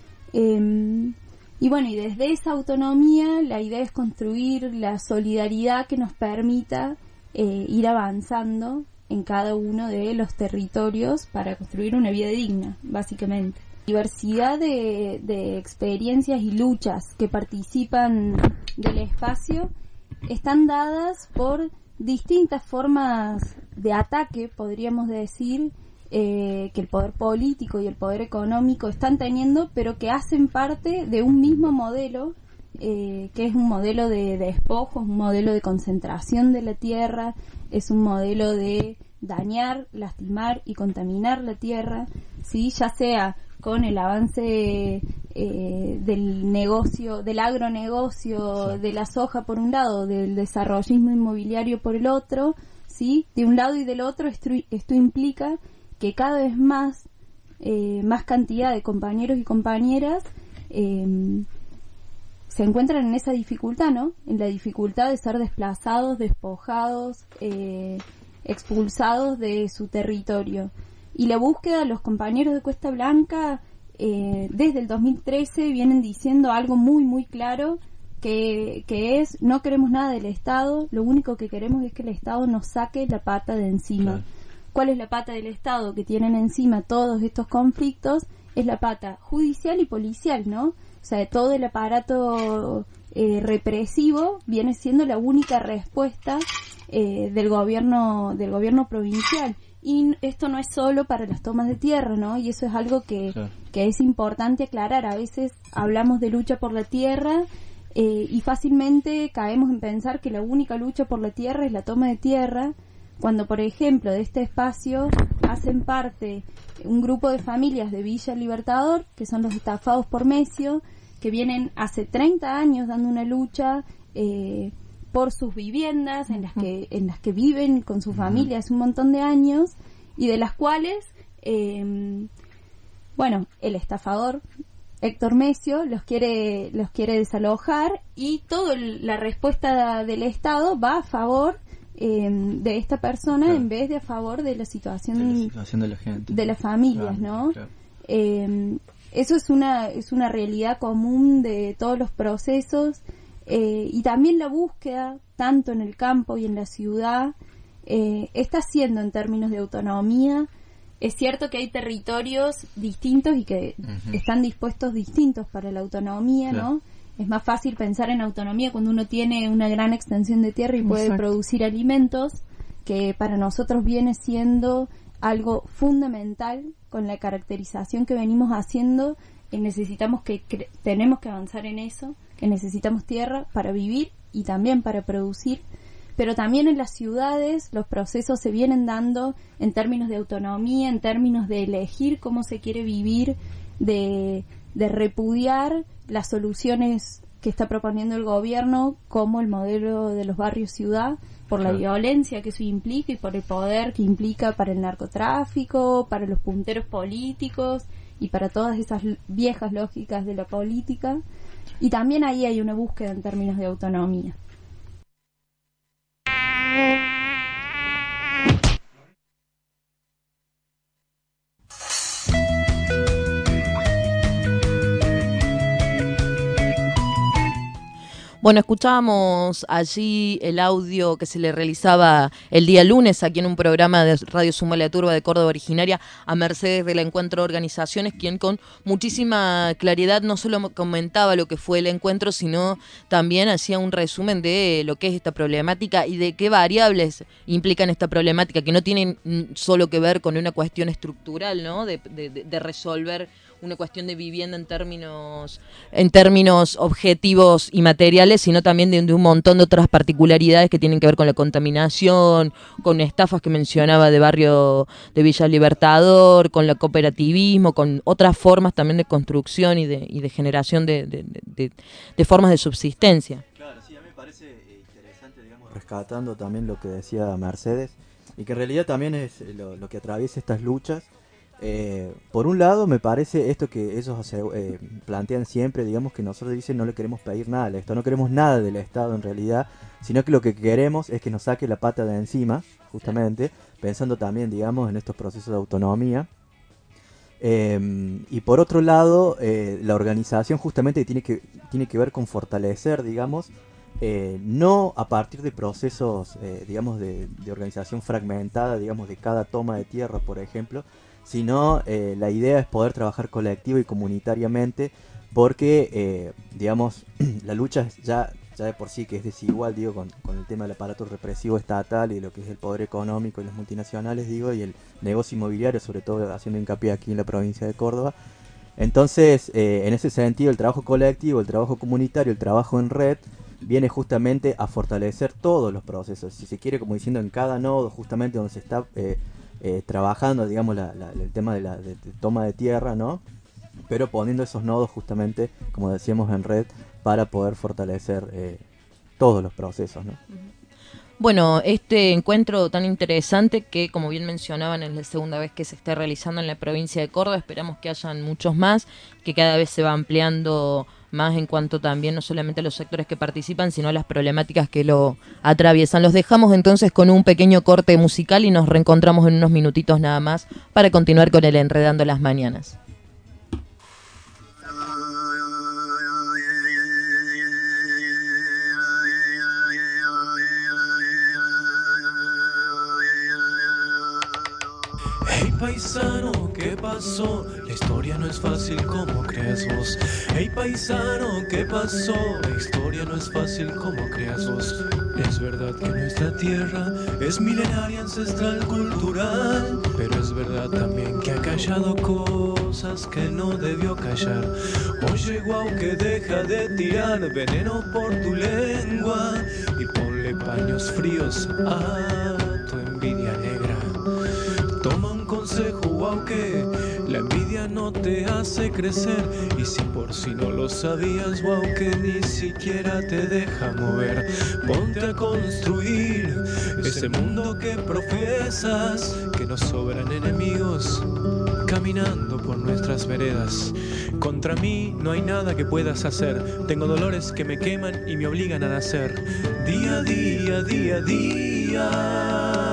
Eh, y bueno, y desde esa autonomía la idea es construir la solidaridad que nos permita eh, ir avanzando en cada uno de los territorios para construir una vida digna, básicamente. Diversidad de, de experiencias y luchas que participan del espacio están dadas por distintas formas de ataque, podríamos decir, eh, que el poder político y el poder económico están teniendo, pero que hacen parte de un mismo modelo, eh, que es un modelo de despojo, un modelo de concentración de la tierra, es un modelo de dañar, lastimar y contaminar la tierra, ¿sí? Ya sea con el avance eh, del negocio, del agronegocio, sí, de la soja por un lado, del desarrollismo inmobiliario por el otro, ¿sí? De un lado y del otro, esto, esto implica que cada vez más, eh, más cantidad de compañeros y compañeras eh, se encuentran en esa dificultad, ¿no? En la dificultad de ser desplazados, despojados, eh, expulsados de su territorio. Y la búsqueda, los compañeros de Cuesta Blanca, eh, desde el dos mil trece vienen diciendo algo muy, muy claro, que, que es, no queremos nada del Estado, lo único que queremos es que el Estado nos saque la pata de encima. Claro. ¿Cuál es la pata del Estado que tienen encima todos estos conflictos? Es la pata judicial y policial, ¿no? O sea, todo el aparato eh, represivo viene siendo la única respuesta eh, del gobierno del gobierno provincial. Y esto no es solo para las tomas de tierra, ¿no? Y eso es algo que, sí, que es importante aclarar. A veces hablamos de lucha por la tierra eh, y fácilmente caemos en pensar que la única lucha por la tierra es la toma de tierra, cuando, por ejemplo, de este espacio hacen parte un grupo de familias de Villa Libertador, que son los estafados por Mesio, que vienen hace treinta años dando una lucha eh, por sus viviendas, en las que en las que viven con su familia hace un montón de años, y de las cuales, eh, bueno, el estafador Héctor Mesio los quiere los quiere desalojar, y toda la respuesta del Estado va a favor eh, de esta persona, claro, en vez de a favor de la situación de la, situación de la gente, de las familias, claro, ¿no? Claro. Eh, eso es una es una realidad común de todos los procesos. Eh, y también la búsqueda, tanto en el campo y en la ciudad, eh, está siendo en términos de autonomía. Es cierto que hay territorios distintos y que uh-huh. están dispuestos distintos para la autonomía, claro, ¿no? Es más fácil pensar en autonomía cuando uno tiene una gran extensión de tierra y puede Exacto. producir alimentos, que para nosotros viene siendo algo fundamental con la caracterización que venimos haciendo. Y necesitamos que cre- tenemos que avanzar en eso, que necesitamos tierra para vivir y también para producir, pero también en las ciudades los procesos se vienen dando en términos de autonomía, en términos de elegir cómo se quiere vivir, de, de repudiar las soluciones que está proponiendo el gobierno, como el modelo de los barrios ciudad, por la claro. violencia que eso implica y por el poder que implica para el narcotráfico, para los punteros políticos y para todas esas viejas lógicas de la política. Y también ahí hay una búsqueda en términos de autonomía. Bueno, escuchábamos allí el audio que se le realizaba el día lunes aquí en un programa de Radio Suma la Turba de Córdoba Originaria a Mercedes del Encuentro de Organizaciones, quien con muchísima claridad no solo comentaba lo que fue el encuentro, sino también hacía un resumen de lo que es esta problemática y de qué variables implican esta problemática, que no tienen solo que ver con una cuestión estructural, ¿no? De, de, de resolver una cuestión de vivienda en términos en términos objetivos y materiales, sino también de, de un montón de otras particularidades que tienen que ver con la contaminación, con estafas que mencionaba de barrio de Villa Libertador, con el cooperativismo, con otras formas también de construcción y de, y de generación de, de, de, de formas de subsistencia. Claro, sí, a mí me parece interesante, digamos, rescatando también lo que decía Mercedes, y que en realidad también es lo, lo que atraviesa estas luchas. Eh, por un lado me parece esto que ellos eh, plantean siempre, digamos, que nosotros dicen no le queremos pedir nada al Estado, no queremos nada del Estado en realidad, sino que lo que queremos es que nos saque la pata de encima, justamente, pensando también, digamos, en estos procesos de autonomía. Eh, y por otro lado, eh, la organización justamente tiene que, tiene que ver con fortalecer, digamos, eh, no a partir de procesos, eh, digamos, de, de organización fragmentada, digamos, de cada toma de tierra, por ejemplo, sino eh, la idea es poder trabajar colectivo y comunitariamente, porque, eh, digamos, la lucha ya ya de por sí que es desigual, digo, con, con el tema del aparato represivo estatal y lo que es el poder económico y las multinacionales, digo, y el negocio inmobiliario, sobre todo haciendo hincapié aquí en la provincia de Córdoba. Entonces, eh, en ese sentido, el trabajo colectivo, el trabajo comunitario, el trabajo en red, viene justamente a fortalecer todos los procesos, si se quiere, como diciendo, en cada nodo, justamente donde se está eh, eh, trabajando, digamos, la, la, el tema de la de, de toma de tierra, ¿no? Pero poniendo esos nodos justamente, como decíamos, en red, para poder fortalecer eh, todos los procesos, ¿no? Bueno, este encuentro tan interesante que, como bien mencionaban, es la segunda vez que se está realizando en la provincia de Córdoba. Esperamos que hayan muchos más, que cada vez se va ampliando más en cuanto también no solamente a los sectores que participan, sino a las problemáticas que lo atraviesan. Los dejamos entonces con un pequeño corte musical y nos reencontramos en unos minutitos nada más para continuar con el Enredando las Mañanas. Hey paisano, ¿qué pasó? La historia no es fácil como creas vos. Hey paisano, ¿qué pasó? La historia no es fácil como creas vos. Es verdad que nuestra tierra es milenaria, ancestral, cultural, pero es verdad también que ha callado cosas que no debió callar. Oye guau, que deja de tirar veneno por tu lengua y ponle paños fríos a tu envidia negra. Toma un consejo, guau, que la envidia no te hace crecer. Y si por si no lo sabías, guau, que ni siquiera te deja mover. Ponte a construir ese mundo que profesas, que nos sobran enemigos caminando por nuestras veredas. Contra mí no hay nada que puedas hacer. Tengo dolores que me queman y me obligan a nacer. Día a día, día a día.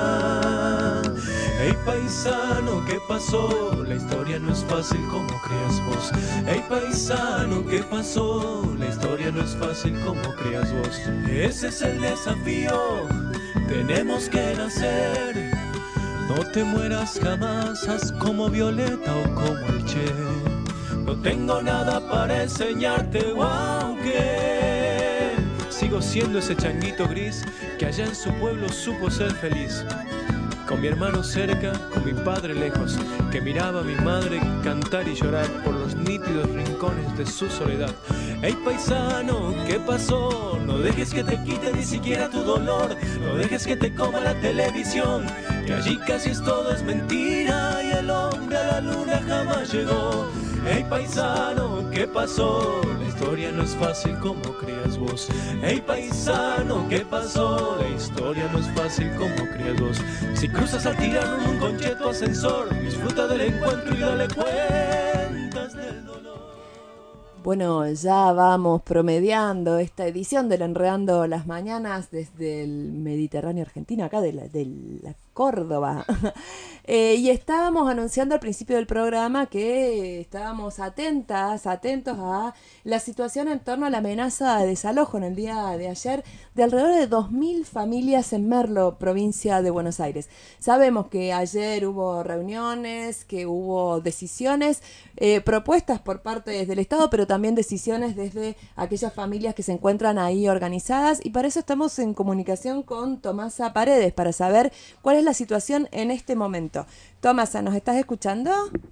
Hey paisano, ¿qué pasó? La historia no es fácil como creas vos. Hey paisano, ¿qué pasó? La historia no es fácil como creas vos. Ese es el desafío, tenemos que nacer. No te mueras jamás, haz como Violeta o como el Che. No tengo nada para enseñarte, wow, que sigo siendo ese changuito gris que allá en su pueblo supo ser feliz. Con mi hermano cerca, con mi padre lejos, que miraba a mi madre cantar y llorar por los nítidos rincones de su soledad. Hey paisano, ¿qué pasó? No dejes que te quite ni siquiera tu dolor. No dejes que te coma la televisión, que allí casi es todo es mentira y el hombre a la luna jamás llegó. Hey paisano, ¿qué pasó? La historia no es fácil como creas vos. Hey paisano, ¿qué pasó? La historia no es fácil como creas vos. Si cruzas al tirano en un concheto ascensor, disfruta del encuentro y dale cuentas del dolor. Bueno, ya vamos promediando esta edición del Enredando las Mañanas desde el Mediterráneo argentino, acá de la, de la Córdoba. eh, y estábamos anunciando al principio del programa que estábamos atentas, atentos a la situación en torno a la amenaza de desalojo en el día de ayer de alrededor de dos mil familias en Merlo, provincia de Buenos Aires. Sabemos que ayer hubo reuniones, que hubo decisiones, eh, propuestas por parte del Estado, pero también decisiones desde aquellas familias que se encuentran ahí organizadas, y para eso estamos en comunicación con Tomasa Paredes para saber cuál es la situación en este momento. Tomasa, ¿nos estás escuchando?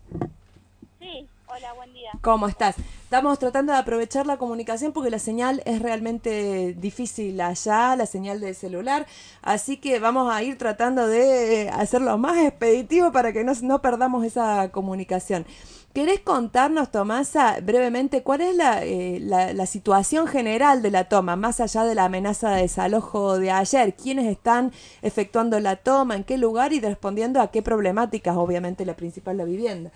Sí, hola, buen día. ¿Cómo estás? Estamos tratando de aprovechar la comunicación porque la señal es realmente difícil allá, la señal del celular, así que vamos a ir tratando de hacerlo más expeditivo para que no, no perdamos esa comunicación. ¿Querés contarnos, Tomasa, brevemente cuál es la, eh, la, la situación general de la toma, más allá de la amenaza de desalojo de ayer? ¿Quiénes están efectuando la toma? ¿En qué lugar? Y respondiendo a qué problemáticas, obviamente la principal, la vivienda.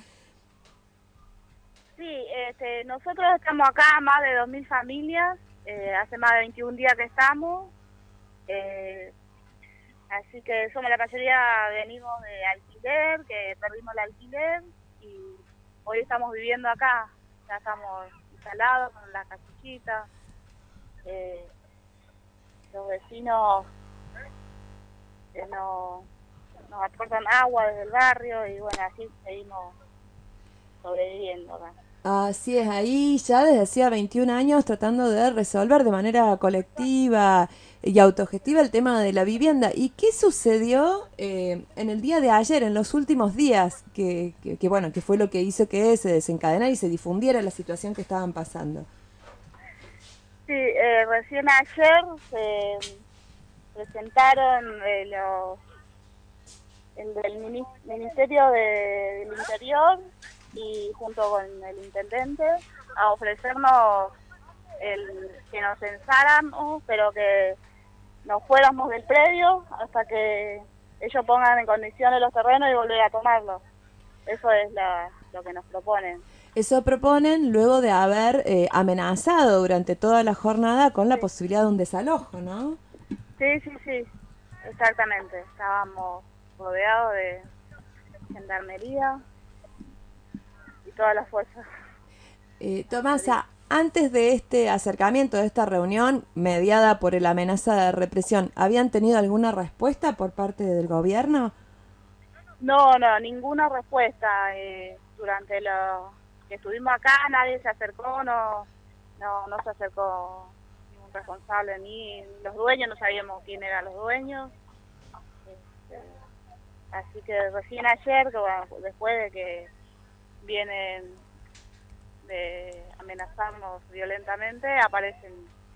Sí, este, nosotros estamos acá, más de dos mil familias, eh, hace más de veintiún días que estamos, eh, así que somos la mayoría, venimos de alquiler, que perdimos el alquiler, y hoy estamos viviendo acá, ya estamos instalados con la casuchita, eh, los vecinos eh, nos, nos aportan agua desde el barrio, y bueno, así seguimos sobreviviendo acá. Así es, ahí ya desde hacía veintiún años tratando de resolver de manera colectiva y autogestiva el tema de la vivienda. ¿Y qué sucedió eh, en el día de ayer, en los últimos días, que, que, que, bueno, que fue lo que hizo que se desencadenara y se difundiera la situación que estaban pasando? Sí, eh, recién ayer se presentaron eh, los, el del mini- Ministerio de, del Interior y junto con el intendente a ofrecernos el que nos censáramos, pero que nos fuéramos del predio hasta que ellos pongan en condiciones los terrenos y volver a tomarlos. Eso es la, lo que nos proponen. Eso proponen luego de haber eh, amenazado durante toda la jornada con la Sí. posibilidad de un desalojo, ¿no? Sí, sí, sí, exactamente. Estábamos rodeados de gendarmería y todas las fuerzas. Eh, Tomasa, antes de este acercamiento, de esta reunión mediada por la amenaza de represión, ¿habían tenido alguna respuesta por parte del gobierno? No, no, ninguna respuesta. Eh, durante lo que estuvimos acá nadie se acercó, no, no, no se acercó ningún responsable, ni los dueños, no sabíamos quién eran los dueños. Este, así que recién ayer, que, bueno, después de que vienen de amenazarnos violentamente, aparecen.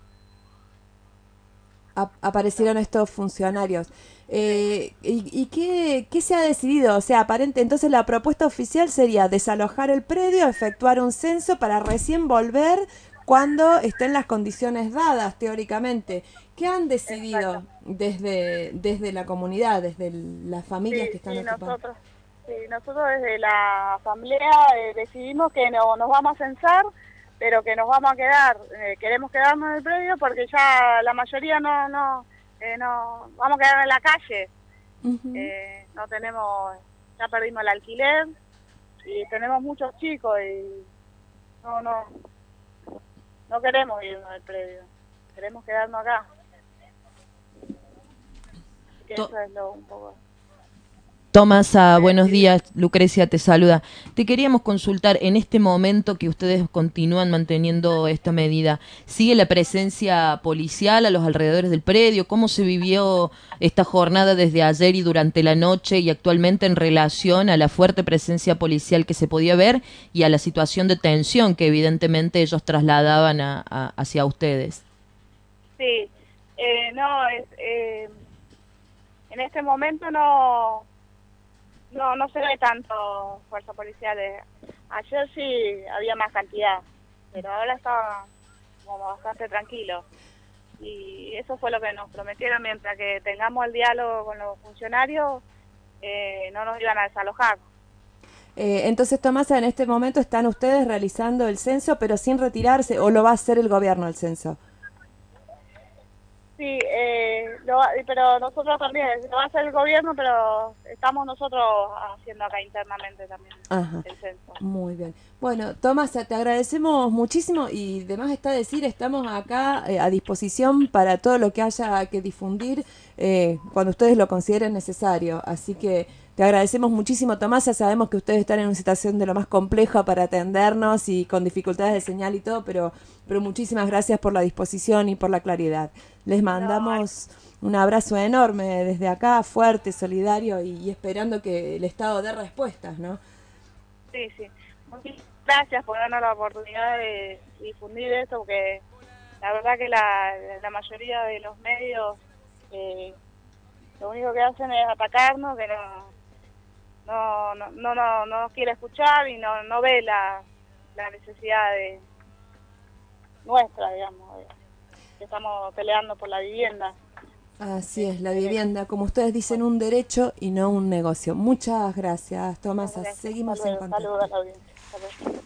A- aparecieron estos funcionarios. Eh, ¿Y, y qué, qué se ha decidido? O sea, aparente, entonces la propuesta oficial sería desalojar el predio, efectuar un censo para recién volver cuando estén las condiciones dadas, teóricamente. ¿Qué han decidido desde, desde la comunidad, desde el- las familias Sí, que están sí, ocupando? nosotros, sí, nosotros desde la asamblea eh, decidimos que no nos vamos a censar, pero que nos vamos a quedar, eh, queremos quedarnos en el predio porque ya la mayoría no, no, eh, no, vamos a quedar en la calle. Eh, no tenemos, ya perdimos el alquiler y tenemos muchos chicos y no, no, no queremos irnos del predio, queremos quedarnos acá. Así que To- eso es lo un poco. Tomasa, buenos días, Lucrecia te saluda. Te queríamos consultar, en este momento que ustedes continúan manteniendo esta medida, ¿sigue la presencia policial a los alrededores del predio? ¿Cómo se vivió esta jornada desde ayer y durante la noche y actualmente en relación a la fuerte presencia policial que se podía ver y a la situación de tensión que evidentemente ellos trasladaban a- a- hacia ustedes? Sí, eh, no, es, eh, en este momento no, no, no se ve tanto fuerza policial. eh. Ayer sí había más cantidad, pero ahora está como bastante tranquilo. Y eso fue lo que nos prometieron, mientras que tengamos el diálogo con los funcionarios, eh, no nos iban a desalojar. Eh, entonces, Tomasa, en este momento están ustedes realizando el censo, pero sin retirarse, ¿o lo va a hacer el gobierno el censo? Sí, eh, lo va- pero nosotros también, lo va a hacer el gobierno, pero estamos nosotros haciendo acá internamente también Ajá. el censo. Muy bien. Bueno, Tomasa, te agradecemos muchísimo y demás está decir, estamos acá eh, a disposición para todo lo que haya que difundir eh, cuando ustedes lo consideren necesario. Así que te agradecemos muchísimo, Tomasa. Sabemos que ustedes están en una situación de lo más compleja para atendernos y con dificultades de señal y todo, pero, pero muchísimas gracias por la disposición y por la claridad. Les mandamos un abrazo enorme desde acá, fuerte, solidario y, y esperando que el Estado dé respuestas, ¿no? Sí, sí. Muchísimas gracias por darnos la oportunidad de difundir esto, porque la verdad que la, la mayoría de los medios eh, lo único que hacen es atacarnos, que no no no no, no, no quiere escuchar y no, no ve la, la necesidad de nuestra, digamos, de- que estamos peleando por la vivienda. Así es, la vivienda, como ustedes dicen, un derecho y no un negocio. Muchas gracias, Tomasa. Gracias. Seguimos Hasta en luego. contacto. Saludos a la audiencia. Hasta luego.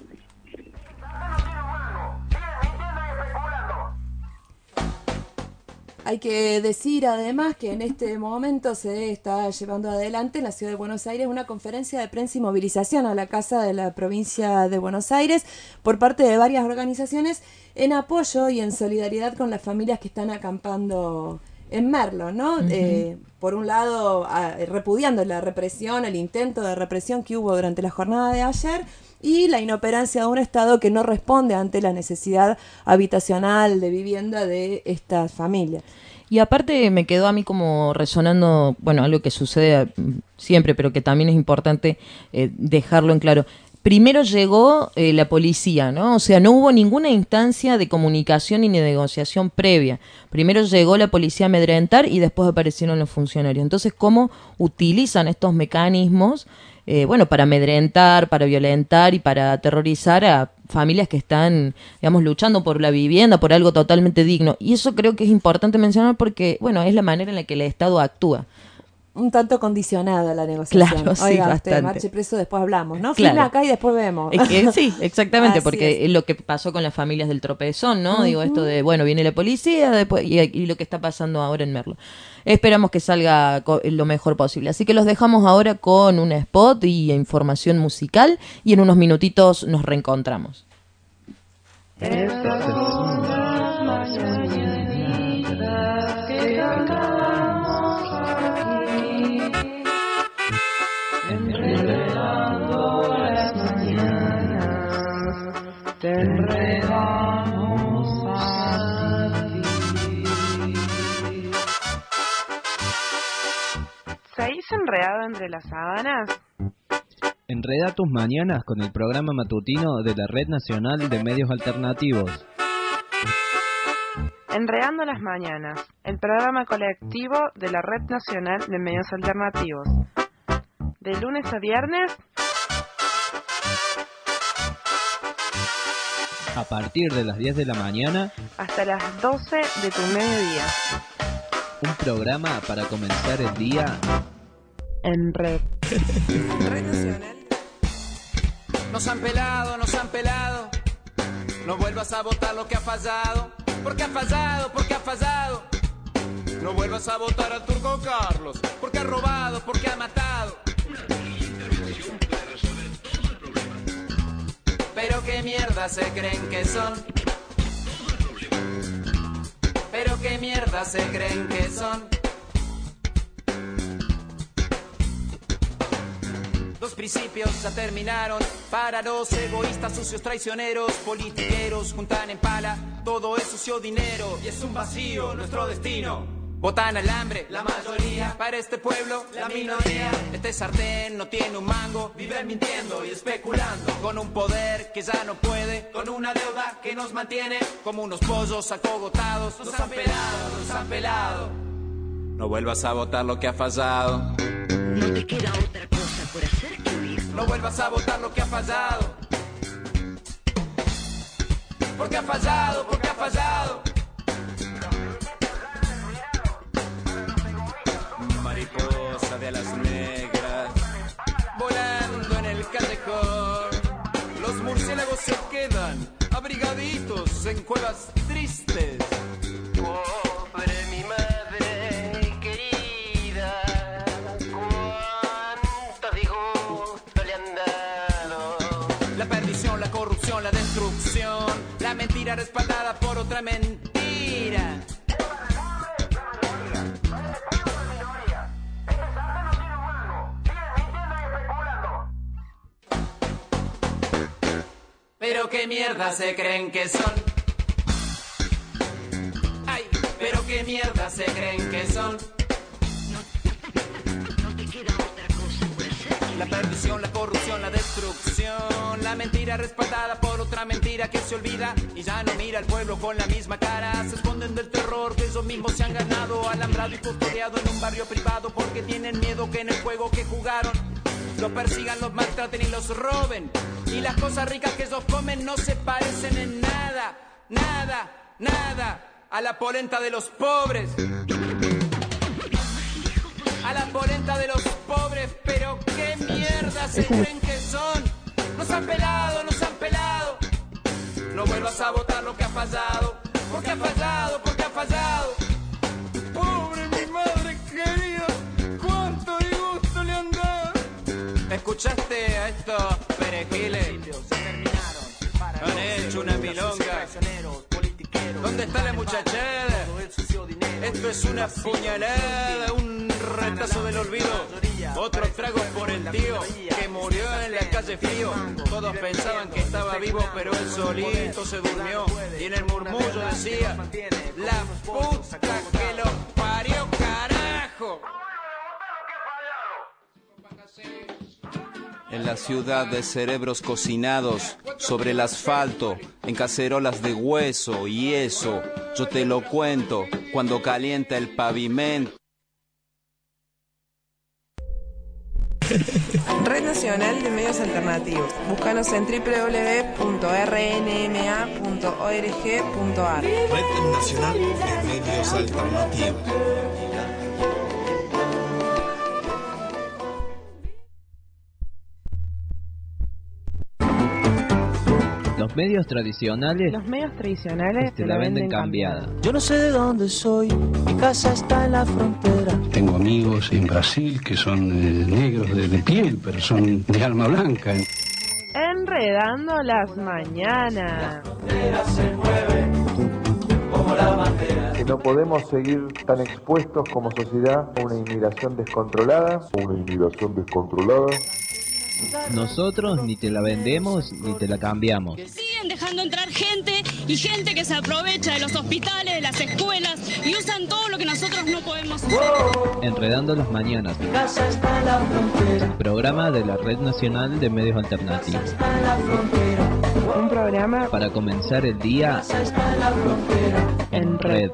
Hay que decir además que en este momento se está llevando adelante en la Ciudad de Buenos Aires una conferencia de prensa y movilización a la Casa de la Provincia de Buenos Aires por parte de varias organizaciones en apoyo y en solidaridad con las familias que están acampando en Merlo, ¿no? Uh-huh. Eh, por un lado, a, repudiando la represión, el intento de represión que hubo durante la jornada de ayer y la inoperancia de un Estado que no responde ante la necesidad habitacional de vivienda de estas familias. Y aparte me quedó a mí como resonando, bueno, algo que sucede siempre, pero que también es importante eh, dejarlo en claro. Primero llegó eh, la policía, ¿no? O sea, no hubo ninguna instancia de comunicación ni de negociación previa. Primero llegó la policía a amedrentar y después aparecieron los funcionarios. Entonces, ¿cómo utilizan estos mecanismos, eh, bueno, para amedrentar, para violentar y para aterrorizar a familias que están, digamos, luchando por la vivienda, por algo totalmente digno? Y eso creo que es importante mencionar porque, bueno, es la manera en la que el Estado actúa. Un tanto condicionada la negociación. Claro, sí, Oiga, bastante. usted marche preso, después hablamos, ¿no? Claro. Firme acá y después vemos. Es que, sí, exactamente, Así porque es. es lo que pasó con las familias del Tropezón, ¿no? Uh-huh. Digo, esto de, bueno, viene la policía después y, y lo que está pasando ahora en Merlo. Esperamos que salga co- lo mejor posible. Así que los dejamos ahora con un spot y información musical y en unos minutitos nos reencontramos. Estas son las mañanitas que cantamos aquí, enredando las mañanas, te enredamos a ti. ¿Seguís enredado entre las sábanas? Enreda tus mañanas con el programa matutino de la Red Nacional de Medios Alternativos. Enredando las mañanas, el programa colectivo de la Red Nacional de Medios Alternativos. De lunes a viernes, A partir de las diez de la mañana, hasta las doce de tu mediodía. un programa para comenzar el día en red. Red Nacional. Nos han pelado, nos han pelado. No vuelvas a votar lo que ha fallado. Porque ha fallado, porque ha fallado. No vuelvas a votar al Turco Carlos. Porque ha robado, porque ha matado. Pero qué mierda se creen que son. Pero qué mierda se creen que son. Los principios ya terminaron. Para los egoístas, sucios, traicioneros, politiqueros, juntan en pala. Todo es sucio dinero y es un vacío nuestro destino. Votan al hambre, la mayoría. Para este pueblo, la minoría. Este sartén no tiene un mango. Viven mintiendo y especulando. Con un poder que ya no puede. Con una deuda que nos mantiene como unos pollos acogotados. Nos han pelado, nos han pelado. No vuelvas a votar lo que ha fallado. No te queda otra cosa por hacer que huir. No vuelvas a votar lo que ha fallado. Porque ha fallado, porque ha fallado. Mariposa de alas negras, volando en el callejón. Los murciélagos se quedan abrigaditos en cuevas tristes. Pobre mi madre querida, cuánto disgusto le han dado. La perdición, la corrupción, la destrucción, la mentira respaldada por otra mentira. Pero qué mierda se creen que son. Ay, pero qué mierda se creen que son. No te queda otra cosa por hacer. La perdición, la corrupción, la destrucción, la mentira respaldada por otra mentira que se olvida y ya no mira al pueblo con la misma cara. Se esconden del terror que ellos mismos se han ganado, alambrado y custodiado en un barrio privado porque tienen miedo que en el juego que jugaron los persigan, los maltraten y los roben. Y las cosas ricas que ellos comen no se parecen en nada, nada, nada a la polenta de los pobres. A la polenta de los pobres, pero qué mierda se creen que son. Nos han pelado, nos han pelado. No vuelvas a votar lo que ha fallado. Porque ha fallado, porque ha fallado. Pobre mi madre querida, cuánto disgusto le han dado. ¿Escuchaste a estos perejiles? Han hecho una milonga ¿Dónde está la muchachada? Esto es una puñalada, un retazo del olvido. Otro trago por el tío que murió en la calle Frío. Todos pensaban que estaba vivo, pero él solito se durmió. Y en el murmullo decía: la puta que lo parió, carajo. En la ciudad de cerebros cocinados, sobre el asfalto, en cacerolas de hueso y eso, yo te lo cuento, cuando calienta el pavimento. Red Nacional de Medios Alternativos. Búscanos en doble u doble u doble u punto r n m a punto org punto a r. Red Nacional de Medios Alternativos. Los medios tradicionales Los medios tradicionales te la venden cambiada. Yo no sé de dónde soy, mi casa está en la frontera. Tengo amigos en Brasil que son eh, negros de, de piel, pero son de alma blanca. Enredando las mañanas. Que no podemos seguir tan expuestos como sociedad a una inmigración descontrolada. Una inmigración descontrolada. Nosotros ni te la vendemos ni te la cambiamos. Siguen dejando entrar gente y gente que se aprovecha de los hospitales, de las escuelas y usan todo lo que nosotros no podemos usar. Enredando las mañanas. Mi casa está en la frontera. Programa de la Red Nacional de Medios Alternativos. Está en la frontera. Un programa para comenzar el día está en la frontera. En red.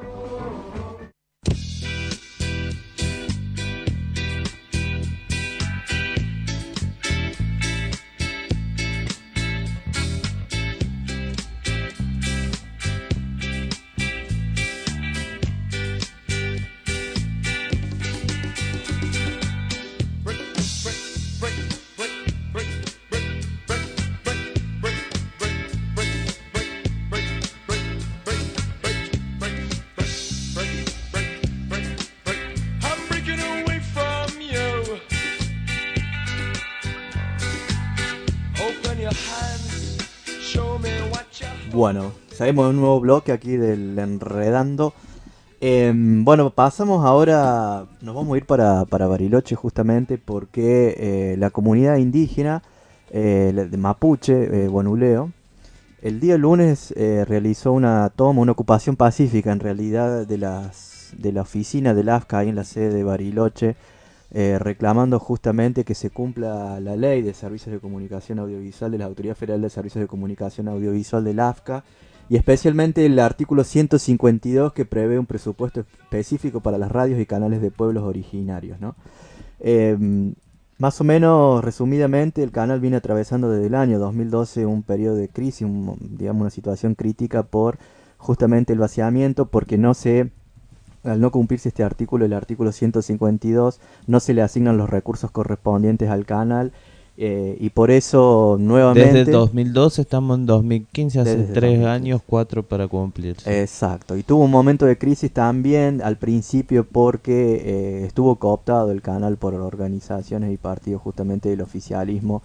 Bueno, salimos de un nuevo bloque aquí del Enredando. Eh, bueno, pasamos ahora, nos vamos a ir para, para Bariloche justamente porque eh, la comunidad indígena eh, de Mapuche, eh, Bonuleo, el día lunes eh, realizó una toma, una ocupación pacífica en realidad de, las, de la oficina del A F C A ahí en la sede de Bariloche, eh, reclamando justamente que se cumpla la ley de servicios de comunicación audiovisual de la Autoridad Federal de Servicios de Comunicación Audiovisual del A F C A y especialmente el artículo ciento cincuenta y dos que prevé un presupuesto específico para las radios y canales de pueblos originarios, ¿no? Eh, más o menos resumidamente el canal viene atravesando desde el año dos mil doce un periodo de crisis, un, digamos una situación crítica por justamente el vaciamiento, porque no se... Al no cumplirse este artículo, el artículo ciento cincuenta y dos, no se le asignan los recursos correspondientes al canal eh, y por eso nuevamente... Desde dos mil doce estamos en dos mil quince, hace Desde tres dos mil años, cuatro para cumplirse. Exacto, y tuvo un momento de crisis también al principio porque eh, estuvo cooptado el canal por organizaciones y partidos justamente del oficialismo.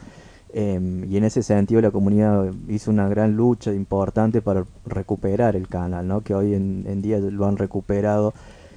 Eh, y en ese sentido la comunidad hizo una gran lucha importante para recuperar el canal, ¿no? Que hoy en, en día lo han recuperado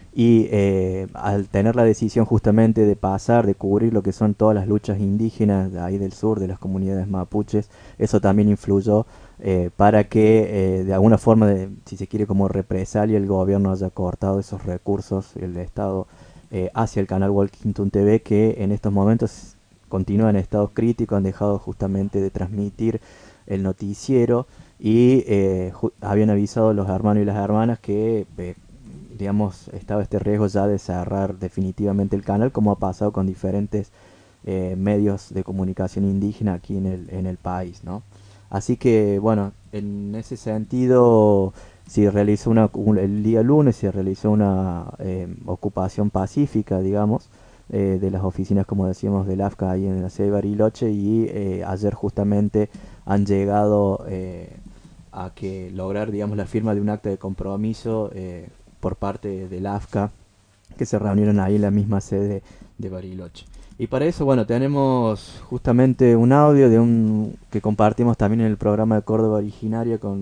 y eh, al tener la decisión justamente de pasar, de cubrir lo que son todas las luchas indígenas de ahí del sur, de las comunidades mapuches, eso también influyó eh, para que eh, de alguna forma, de, si se quiere como represalia, el gobierno haya cortado esos recursos, el Estado, eh, hacia el canal Walkington T V, que en estos momentos continúa en estado crítico, han dejado justamente de transmitir el noticiero y eh, habían avisado los hermanos y las hermanas que, eh, digamos, estaba este riesgo ya de cerrar definitivamente el canal, como ha pasado con diferentes eh, medios de comunicación indígena aquí en el, en el país, ¿no? Así que, bueno, en ese sentido, se realizó una, un, el día lunes se realizó una eh, ocupación pacífica, digamos, Eh, de las oficinas, como decíamos, del A F C A ahí en la sede de Bariloche, y eh, ayer justamente han llegado eh, a que lograr, digamos, la firma de un acta de compromiso eh, por parte del A F C A, que se reunieron ahí en la misma sede de Bariloche. Y para eso, bueno, tenemos justamente un audio de un que compartimos también en el programa de Córdoba Originaria con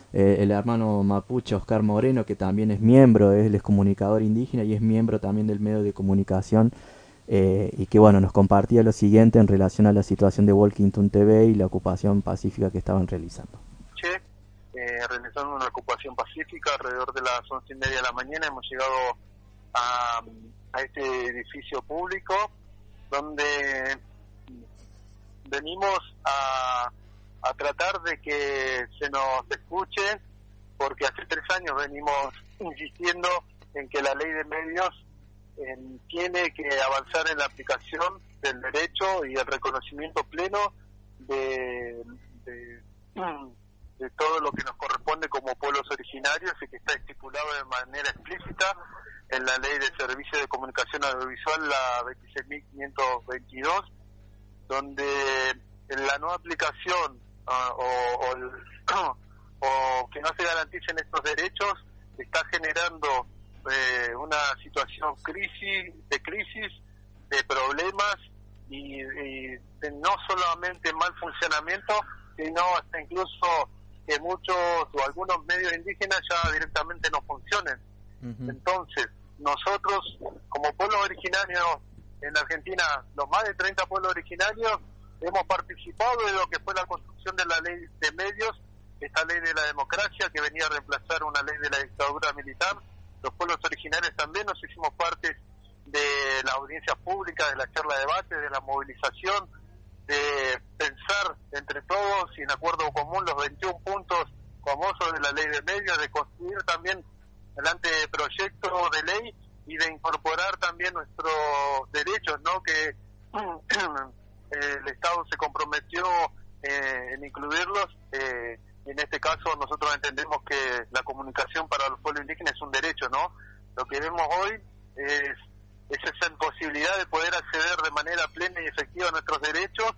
eh, el hermano mapuche Oscar Moreno, que también es miembro, él es comunicador indígena y es miembro también del medio de comunicación, eh, y que bueno, nos compartía lo siguiente en relación a la situación de Walkington T V y la ocupación pacífica que estaban realizando. Eh, realizando una ocupación pacífica alrededor de las once y media de la mañana. Hemos llegado a, a este edificio público donde venimos a, a tratar de que se nos escuche, porque hace tres años venimos insistiendo en que la ley de medios eh, tiene que avanzar en la aplicación del derecho y el reconocimiento pleno de, de de todo lo que nos corresponde como pueblos originarios y que está estipulado de manera explícita en la Ley de Servicio de Comunicación Audiovisual, la veintiséis mil quinientos veintidós, donde en la no aplicación uh, o, o, el, o que no se garanticen estos derechos está generando eh, una situación crisis de crisis, de problemas y, y de no solamente mal funcionamiento, sino hasta incluso que muchos o algunos medios indígenas ya directamente no funcionen. Uh-huh. Entonces, nosotros, como pueblos originarios en Argentina, los más de treinta pueblos originarios, hemos participado de lo que fue la construcción de la ley de medios, esta ley de la democracia que venía a reemplazar una ley de la dictadura militar. Los pueblos originarios también nos hicimos parte de las audiencias públicas, de la charla de debate, de la movilización, de pensar entre todos y en acuerdo común los veintiún puntos famosos de la ley de medios, de construir también el anteproyecto de ley y de incorporar también nuestros derechos, ¿no? Que el Estado se comprometió eh, en incluirlos. Eh, en este caso nosotros entendemos que la comunicación para los pueblos indígenas es un derecho, ¿no? Lo que vemos hoy es es esa imposibilidad de poder acceder de manera plena y efectiva a nuestros derechos,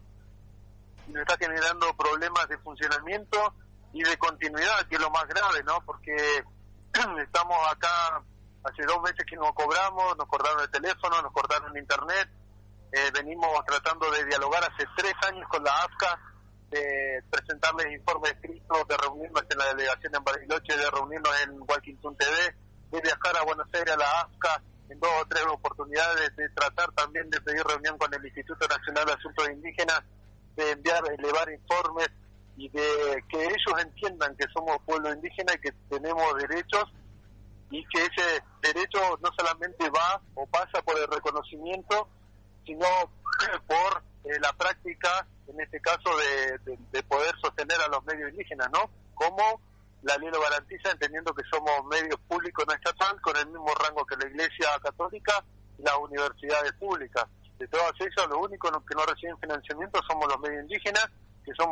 y nos está generando problemas de funcionamiento y de continuidad, que es lo más grave, ¿no? Porque estamos acá hace dos meses que no cobramos, nos cortaron el teléfono, nos cortaron el internet, eh, venimos tratando de dialogar hace tres años con la A F C A, de presentarles informes escritos, de reunirnos en la delegación en Bariloche, de reunirnos en Walkington T V, de viajar a Buenos Aires a la A F C A, en dos o tres oportunidades, de tratar también de pedir reunión con el Instituto Nacional de Asuntos Indígenas, de enviar, elevar informes y de que ellos entiendan que somos pueblo indígena y que tenemos derechos, y que ese derecho no solamente va o pasa por el reconocimiento, sino por eh, la práctica, en este caso, de, de, de poder sostener a los medios indígenas, ¿no? Como la ley lo garantiza, entendiendo que somos medios públicos no estatal, con el mismo rango que la Iglesia Católica y las universidades públicas. De todas ellas, lo único que no reciben financiamiento somos los medios indígenas, que somos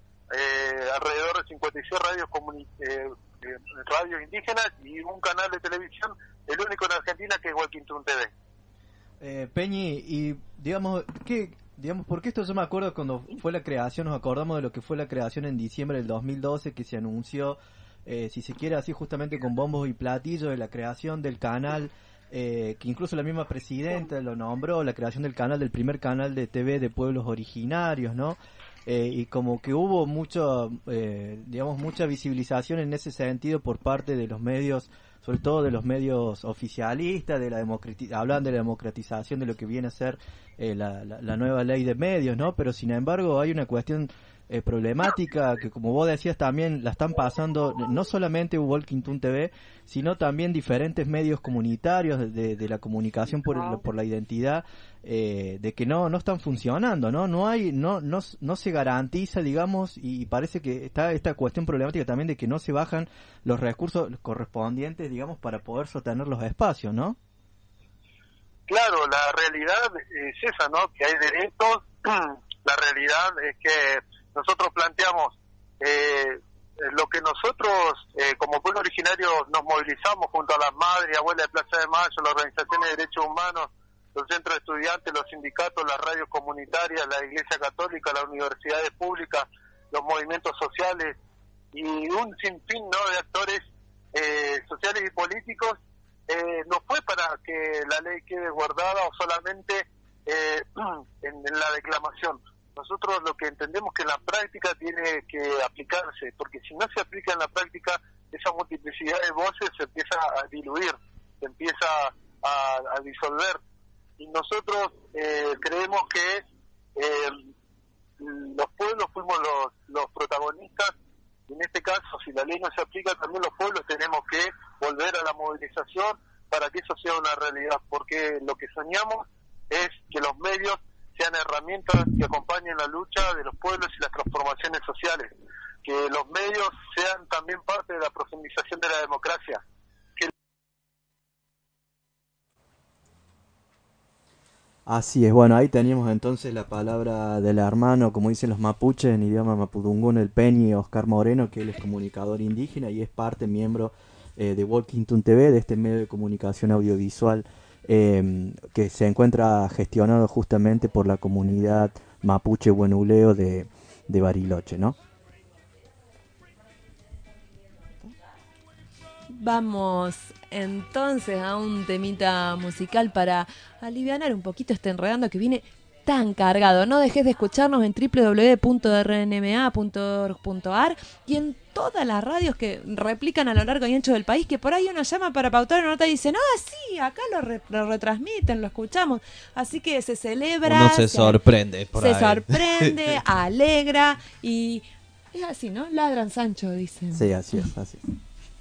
eh, alrededor de cincuenta y seis radios, comuni- eh, eh, radios indígenas y un canal de televisión, el único en Argentina, que es Walkington T V. Eh, Peñi, y digamos, ¿qué, digamos, porque esto yo me acuerdo cuando fue la creación, nos acordamos de lo que fue la creación en diciembre del dos mil doce, que se anunció, eh, si se quiere así justamente con bombos y platillos, de la creación del canal, eh, que incluso la misma presidenta lo nombró, la creación del canal, del primer canal de T V de pueblos originarios, ¿no? Eh, y como que hubo mucho, eh, digamos, mucha visibilización en ese sentido por parte de los medios, sobre todo de los medios oficialistas, de la democrati- hablan de la democratización de lo que viene a ser eh, la, la, la nueva ley de medios, ¿no? Pero sin embargo hay una cuestión eh, problemática que, como vos decías, también la están pasando no solamente Walkington T V, sino también diferentes medios comunitarios de, de, de la comunicación por, el, por la identidad, eh, de que no no están funcionando, ¿no? No hay, no no no se garantiza, digamos, y parece que está esta cuestión problemática también de que no se bajan los recursos correspondientes, digamos, para poder sostener los espacios, ¿no? Claro, la realidad es esa, ¿no? Que hay derechos. La realidad es que nosotros planteamos eh, lo que nosotros, eh, como pueblo originario, nos movilizamos junto a las madres y abuelas de Plaza de Mayo, las organizaciones de derechos humanos, los centros de estudiantes, los sindicatos, las radios comunitarias, la Iglesia Católica, las universidades públicas, los movimientos sociales y un sinfín, ¿no?, de actores eh, sociales y políticos. Eh, no fue para que la ley quede guardada o solamente eh, en, en la declamación. nosotros lo que entendemos que en la práctica tiene que aplicarse, porque si no se aplica en la práctica, esa multiplicidad de voces se empieza a diluir, se empieza a, a disolver. Y nosotros eh, creemos que eh, los pueblos fuimos los, los protagonistas. En este caso, si la ley no se aplica, también los pueblos tenemos que volver a la movilización para que eso sea una realidad, porque lo que soñamos es que los medios sean herramientas que acompañen la lucha de los pueblos y las transformaciones sociales, que los medios sean también parte de la profundización de la democracia. Que... Así es, bueno, ahí teníamos entonces la palabra del hermano, como dicen los mapuches en idioma mapudungún, el Peñi Oscar Moreno, que él es comunicador indígena y es parte, miembro eh, de Walkington T V, de este medio de comunicación audiovisual eh, que se encuentra gestionado justamente por la comunidad mapuche huenuleo de, de Bariloche, ¿no? Vamos entonces a un temita musical para alivianar un poquito este enredando que viene tan cargado. No dejes de escucharnos en doble u doble u doble u punto r n m a punto org punto a r y en todas las radios que replican a lo largo y ancho del país, que por ahí uno llama para pautar una nota y dicen, ah, sí, acá lo, re lo retransmiten, lo escuchamos. Así que se celebra. Uno se, se sorprende por Se ahí. sorprende, alegra y es así, ¿no? Ladran Sancho, dicen. Sí, así es, así es.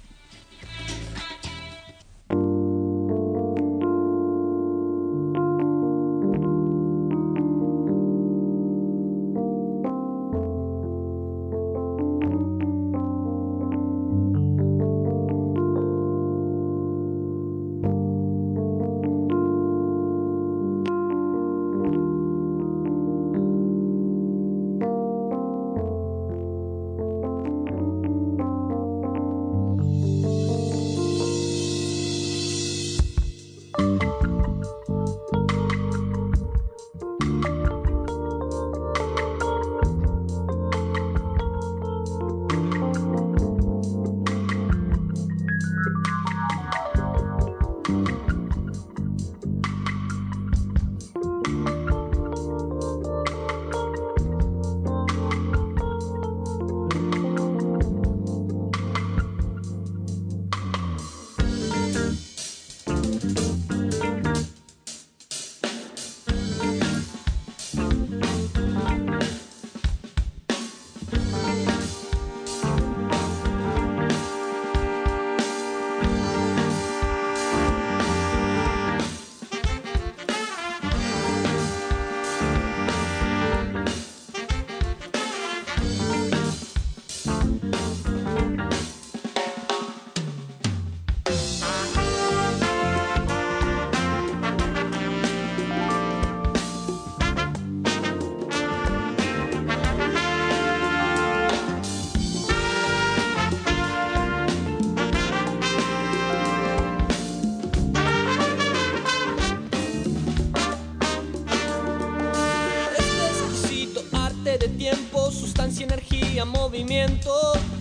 Movimiento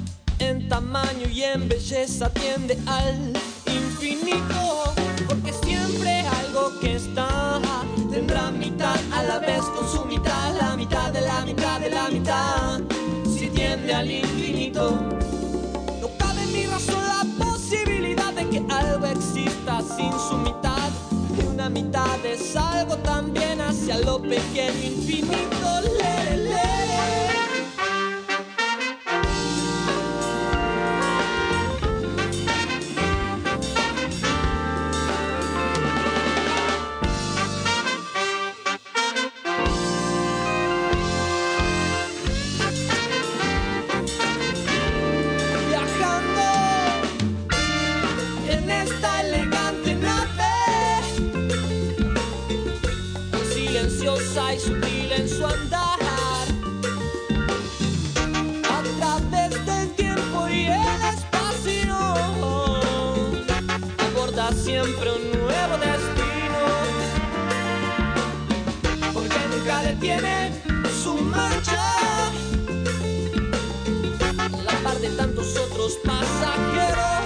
en tamaño y en belleza tiende al infinito, porque siempre algo que está tendrá mitad a la vez con su mitad, la mitad de la mitad de la mitad, si tiende al infinito. No cabe en mi razón la posibilidad de que algo exista sin su mitad, que una mitad es algo también hacia lo pequeño infinito. Le, le, le. Y sutil en su andar, a través del tiempo y el espacio, aborda siempre un nuevo destino, porque nunca detiene su marcha, a la par de tantos otros pasajeros,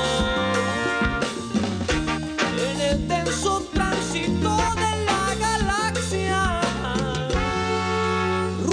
en el denso tránsito de la galaxia.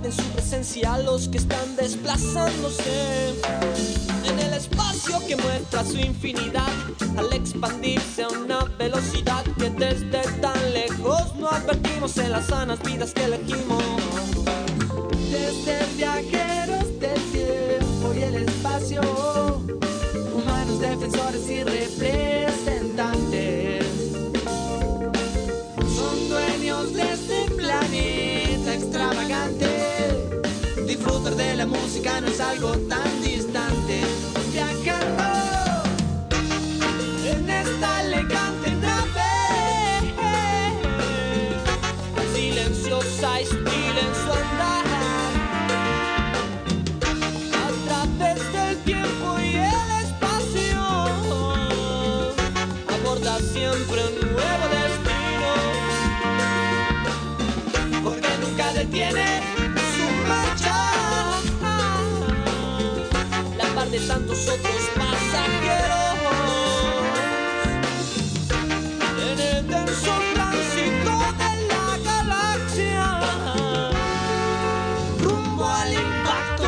en su presencia a los que están desplazándose en el espacio que muestra su infinidad al expandirse a una velocidad que desde tan lejos no advertimos en las sanas vidas que elegimos. Desde viajeros del tiempo y el espacio, humanos defensores y representantes, son dueños de este planeta extravagante. Disfrutar de la música no es algo tan distante. Viajando en esta elegante nave, silenciosa y sutil en su andar, a través del tiempo y el espacio, aborda siempre un nuevo destino, porque nunca detiene su marcha, la par de tantos otros pasajeros, en el denso tránsito de la galaxia, rumbo al impacto.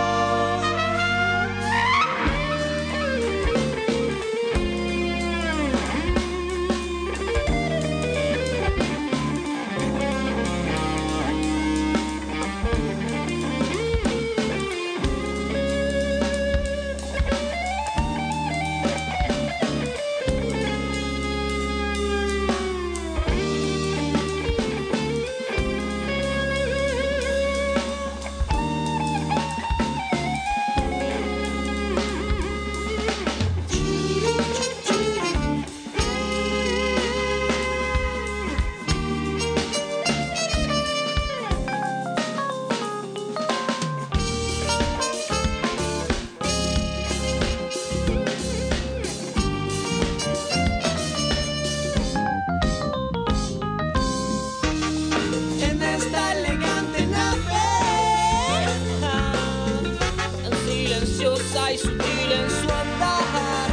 En esta elegante nave, tan silenciosa y sutil en su andar,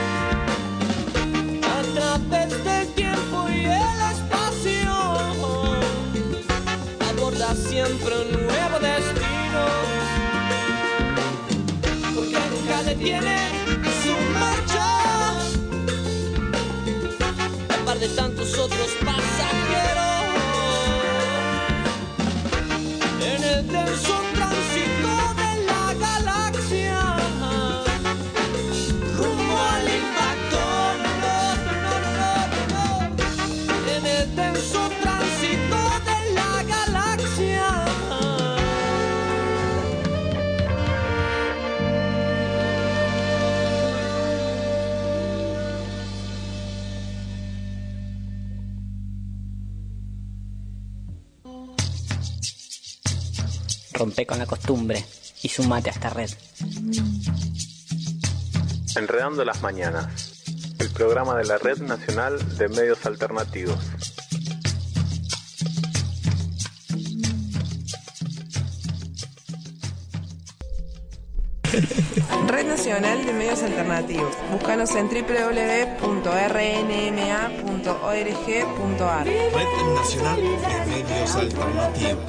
a través del tiempo y el espacio, aborda siempre un nuevo destino, porque nunca detiene su marcha, a par de tantos otros pasajeros, en el denso tránsito de la galaxia, rumbo al impacto. No, no, no, no, no, no. En el denso tránsito de la galaxia. Rompe con la costumbre y sumate a esta red. Enredando las Mañanas, el programa de la Red Nacional de Medios Alternativos. Red Nacional de Medios Alternativos. Búscanos en doble u doble u doble u punto r n m a punto org punto a r. Red Nacional de Medios Alternativos.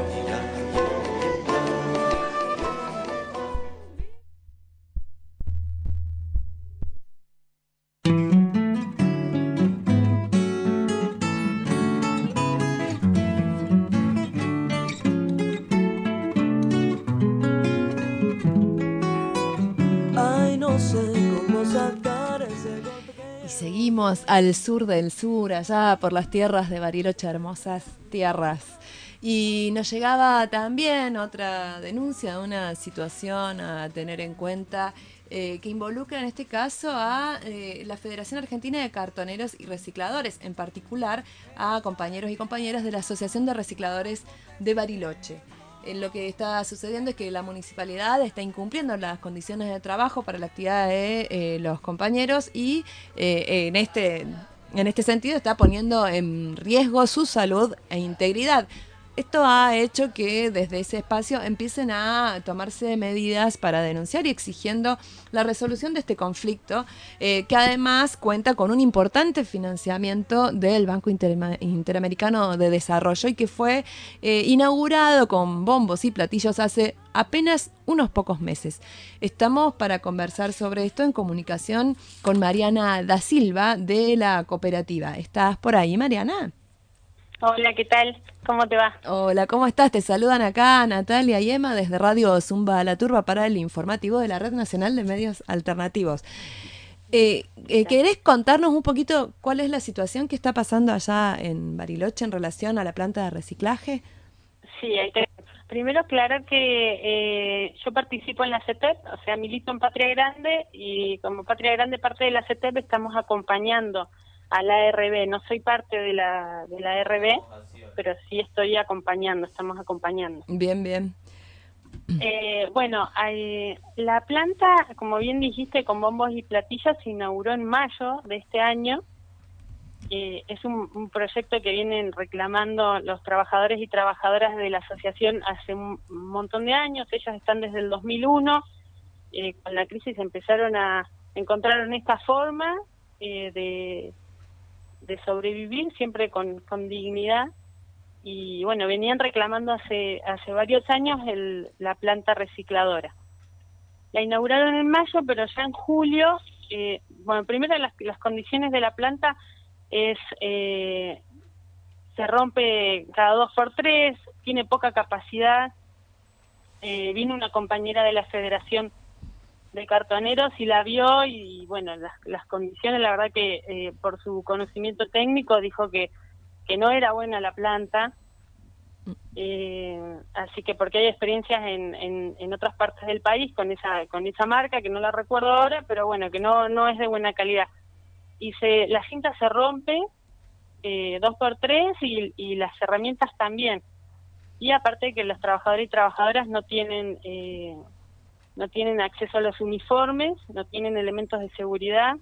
Ay, no sé cómo sacar ese golpe que... Y seguimos al sur del sur, allá por las tierras de Bariloche, hermosas tierras. Y nos llegaba también otra denuncia de una situación a tener en cuenta eh, que involucra en este caso a eh, la Federación Argentina de Cartoneros y Recicladores, en particular a compañeros y compañeras de la Asociación de Recicladores de Bariloche. Eh, lo que está sucediendo es que la municipalidad está incumpliendo las condiciones de trabajo para la actividad de eh, los compañeros y eh, en este en este sentido está poniendo en riesgo su salud e integridad. Esto ha hecho que desde ese espacio empiecen a tomarse medidas para denunciar y exigiendo la resolución de este conflicto, eh, que además cuenta con un importante financiamiento del Banco Interama- Interamericano de Desarrollo y que fue eh, inaugurado con bombos y platillos hace apenas unos pocos meses. Estamos para conversar sobre esto en comunicación con Mariana da Silva de la cooperativa. ¿Estás por ahí, Mariana? Hola, ¿qué tal? ¿Cómo te va? Hola, ¿cómo estás? Te saludan acá Natalia y Emma desde Radio Zumba La Turba para el informativo de la Red Nacional de Medios Alternativos. Eh, eh, ¿Querés contarnos un poquito cuál es la situación que está pasando allá en Bariloche en relación a la planta de reciclaje? Sí, ahí te... primero aclarar que eh, yo participo en la C E T E P, o sea, milito en Patria Grande y como Patria Grande parte de la C E T E P estamos acompañando a la R B. No soy parte de la de la R B, pero sí estoy acompañando, estamos acompañando. Bien, bien. Eh, bueno, hay, la planta, como bien dijiste, con bombos y platillos se inauguró en mayo de este año. Eh, es un, un proyecto que vienen reclamando los trabajadores y trabajadoras de la asociación hace un, un montón de años. Ellos están desde el dos mil uno. Eh, con la crisis empezaron a encontraron esta forma eh, de de sobrevivir siempre con, con dignidad y bueno, venían reclamando hace hace varios años el, la planta recicladora. La inauguraron en mayo, pero ya en julio, eh, bueno, primero las, las condiciones de la planta es, eh, se rompe cada dos por tres, tiene poca capacidad, eh, vino una compañera de la Federación de Cartoneros y la vio y bueno, las, las condiciones, la verdad que eh, por su conocimiento técnico dijo que, que no era buena la planta, eh, así que porque hay experiencias en, en, en otras partes del país con esa con esa marca, que no la recuerdo ahora, pero bueno, que no no es de buena calidad. Y se la cinta se rompe eh, dos por tres y, y las herramientas también. Y aparte que los trabajadores y trabajadoras no tienen... Eh, no tienen acceso a los uniformes, no tienen elementos de seguridad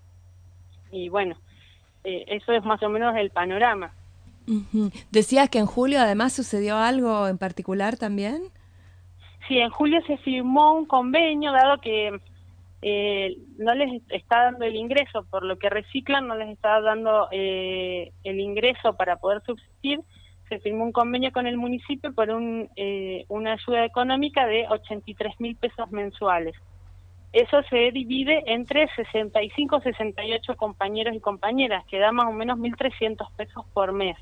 y bueno, eh, eso es más o menos el panorama. Uh-huh. Decías que en julio además sucedió algo en particular también. Sí, en julio se firmó un convenio, dado que eh, no les está dando el ingreso, por lo que reciclan, no les está dando eh, el ingreso para poder subsistir. Se firmó un convenio con el municipio por un, eh, una ayuda económica de ochenta y tres mil pesos mensuales. Eso se divide entre sesenta y cinco, sesenta y ocho compañeros y compañeras, que da más o menos mil trescientos pesos por mes.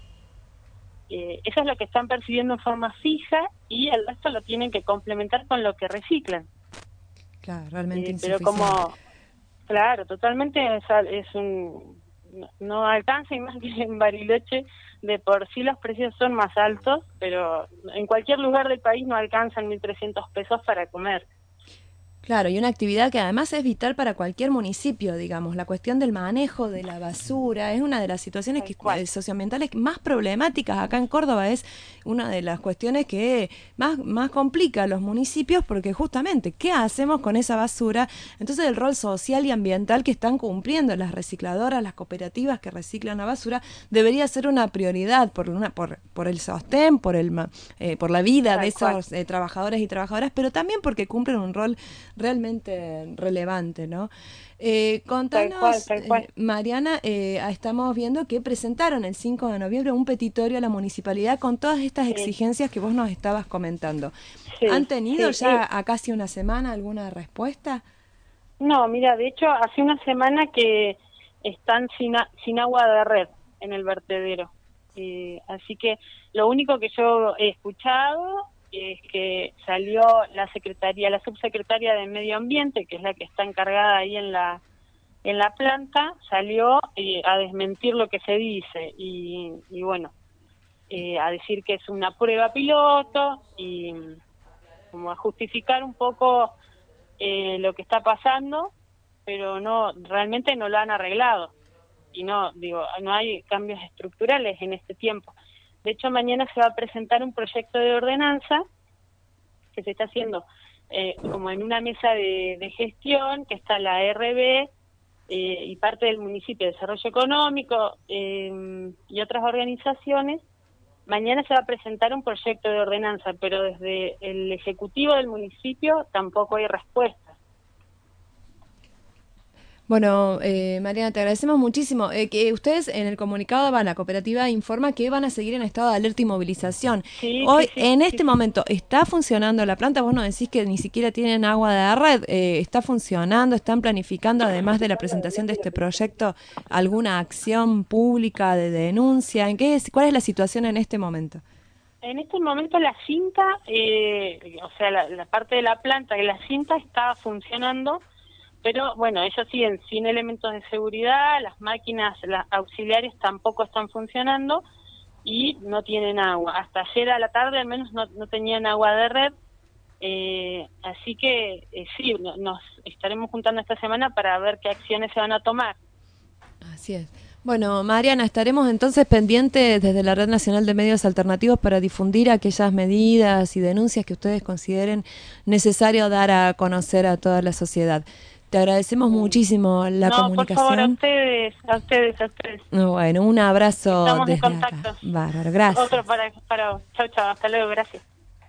Eh, eso es lo que están percibiendo en forma fija y el resto lo tienen que complementar con lo que reciclan. Claro, realmente eh, Pero como, claro, totalmente es, es un... No, no alcanza, y más que en Bariloche de por sí los precios son más altos, pero en cualquier lugar del país no alcanzan mil trescientos pesos para comer. Claro, y una actividad que además es vital para cualquier municipio, digamos. La cuestión del manejo de la basura es una de las situaciones que, eh, socioambientales más problemáticas acá en Córdoba. Es una de las cuestiones que más, más complica a los municipios porque justamente, ¿qué hacemos con esa basura? Entonces el rol social y ambiental que están cumpliendo las recicladoras, las cooperativas que reciclan la basura, debería ser una prioridad por, una, por, por el sostén, por, el, eh, por la vida de esos eh, trabajadores y trabajadoras, pero también porque cumplen un rol realmente relevante, ¿no? Eh, contanos, tal cual, tal cual. Eh, Mariana, eh, estamos viendo que presentaron el cinco de noviembre un petitorio a la municipalidad con todas estas sí. exigencias que vos nos estabas comentando. Sí, ¿Han tenido sí, ya sí. a casi una semana alguna respuesta? No, mira, de hecho, hace una semana que están sin, a, sin agua de red en el vertedero. Eh, así que lo único que yo he escuchado es que salió la secretaría, la subsecretaria de Medio Ambiente, que es la que está encargada ahí en la en la planta, salió eh, a desmentir lo que se dice y, y bueno, eh, a decir que es una prueba piloto y como a justificar un poco eh, lo que está pasando, pero no, realmente no lo han arreglado y no, digo, no hay cambios estructurales en este tiempo. De hecho, mañana se va a presentar un proyecto de ordenanza que se está haciendo eh, como en una mesa de, de gestión, que está la R B eh, y parte del municipio de Desarrollo Económico eh, y otras organizaciones, mañana se va a presentar un proyecto de ordenanza, pero desde el Ejecutivo del municipio tampoco hay respuesta. Bueno, eh, Mariana, te agradecemos muchísimo. Eh, que ustedes en el comunicado, va, la cooperativa informa que van a seguir en estado de alerta y movilización. Sí, Hoy, sí, sí, en sí, este sí. momento, ¿está funcionando la planta? Vos nos decís que ni siquiera tienen agua de red. Eh, ¿Está funcionando? ¿Están planificando, además de la presentación de este proyecto, alguna acción pública de denuncia? ¿En qué es, cuál es la situación en este momento? En este momento la cinta, eh, o sea, la, la parte de la planta de la cinta está funcionando, pero bueno, ellos siguen sin elementos de seguridad, las máquinas las auxiliares tampoco están funcionando y no tienen agua. Hasta ayer a la tarde al menos no, no tenían agua de red, eh, así que eh, sí, no, nos estaremos juntando esta semana para ver qué acciones se van a tomar. Así es. Bueno, Mariana, estaremos entonces pendientes desde la Red Nacional de Medios Alternativos para difundir aquellas medidas y denuncias que ustedes consideren necesario dar a conocer a toda la sociedad. Te agradecemos muchísimo la no, comunicación. por favor, a ustedes, a ustedes, a ustedes. Bueno, un abrazo Estamos en desde contacto. acá. Bárbaro, gracias. Otro para, para, chau, chau, hasta luego, gracias.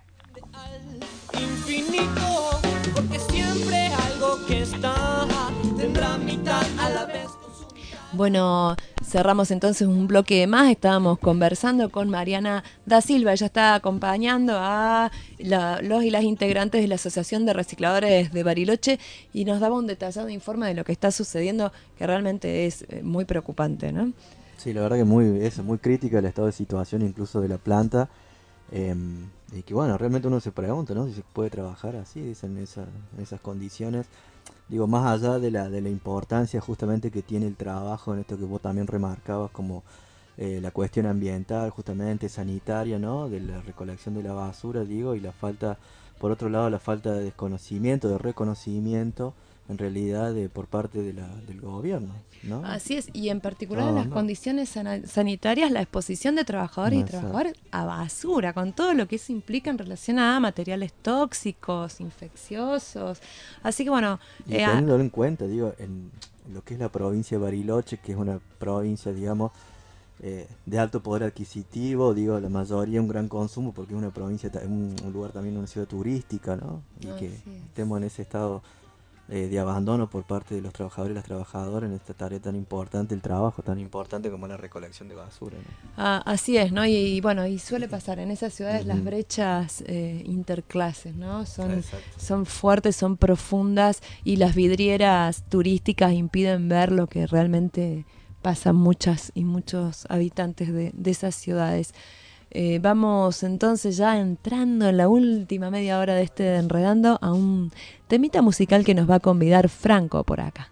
Infinito, porque siempre algo que está tendrá mitad a la vez. Bueno, cerramos entonces un bloque más. Estábamos conversando con Mariana da Silva. Ella está acompañando a la, los y las integrantes de la Asociación de Recicladores de Bariloche y nos daba un detallado informe de lo que está sucediendo, que realmente es eh, muy preocupante, ¿no? Sí, la verdad que muy, es muy crítica el estado de situación incluso de la planta. Eh, y que bueno, realmente uno se pregunta, ¿no? Si se puede trabajar así, dicen, en, esa, en esas condiciones. Digo, más allá de la de la importancia justamente que tiene el trabajo en esto que vos también remarcabas como eh, la cuestión ambiental, justamente sanitaria, ¿no? De la recolección de la basura, digo, y la falta, por otro lado, la falta de desconocimiento, de reconocimiento, en realidad, de, por parte de la, del gobierno, ¿no? Así es, y en particular No, en las no. condiciones sana- sanitarias, la exposición de trabajadores y Exacto. trabajadoras a basura, con todo lo que eso implica en relación a materiales tóxicos, infecciosos. Así que bueno, Y eh, teniéndolo en cuenta, digo, en lo que es la provincia de Bariloche, que es una provincia, digamos, eh, de alto poder adquisitivo, digo, la mayoría un gran consumo, porque es una provincia, ta- un, un lugar también, una ciudad turística, ¿no? Y Así que es. estemos en ese estado eh, de abandono por parte de los trabajadores y las trabajadoras en esta tarea tan importante, el trabajo tan importante como la recolección de basura, ¿no? ah, así es, ¿no? Y, y bueno, y suele pasar en esas ciudades las Ujú. brechas eh, interclases, ¿no? Son, Exacto. son fuertes, son profundas y las vidrieras turísticas impiden ver lo que realmente pasan muchas y muchos habitantes de, de esas ciudades. Eh, vamos entonces ya entrando en la última media hora de este Enredando a un temita musical que nos va a convidar Franco por acá.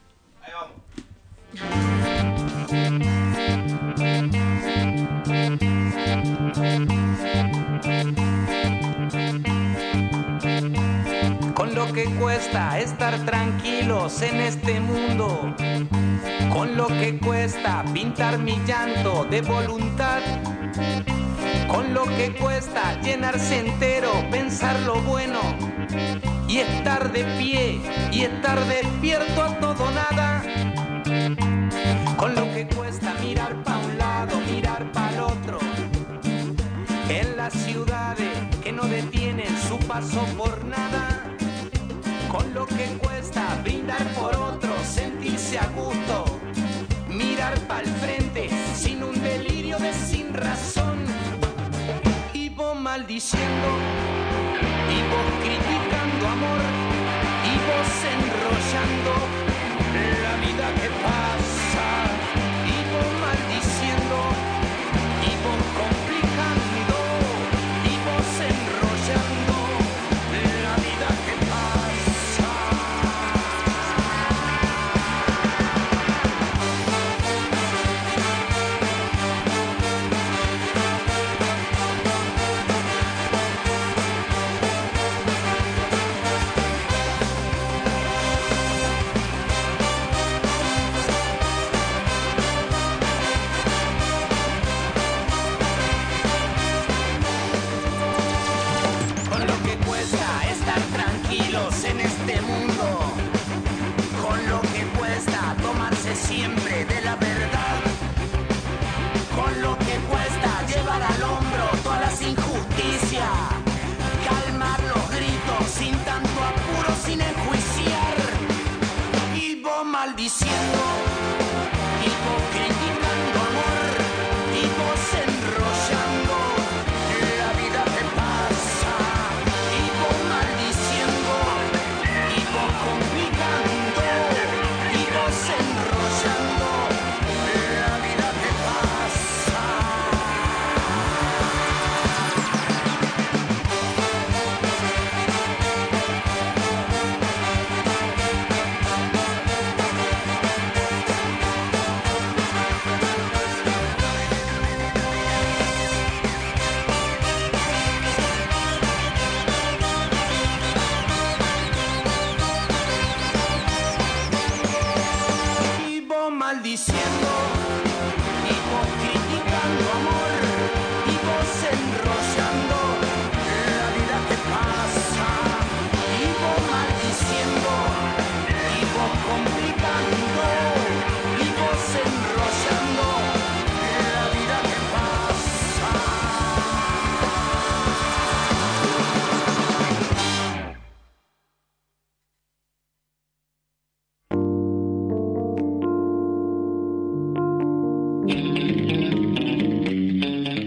Con lo que cuesta estar tranquilos en este mundo, con lo que cuesta pintar mi llanto de voluntad, con lo que cuesta llenarse entero, pensar lo bueno y estar de pie y estar despierto a todo nada, con lo que cuesta mirar pa' un lado, mirar pa' el otro, en las ciudades que no detienen su paso por nada, con lo que cuesta brindar por otro, sentirse a gusto, mirar pa'l frente sin un delirio de sin razón, y vos maldiciendo, y vos criticando amor, y vos enrollando la vida que pasa, y vos maldiciendo, y vos complicando, y vos enrollando la vida que pasa.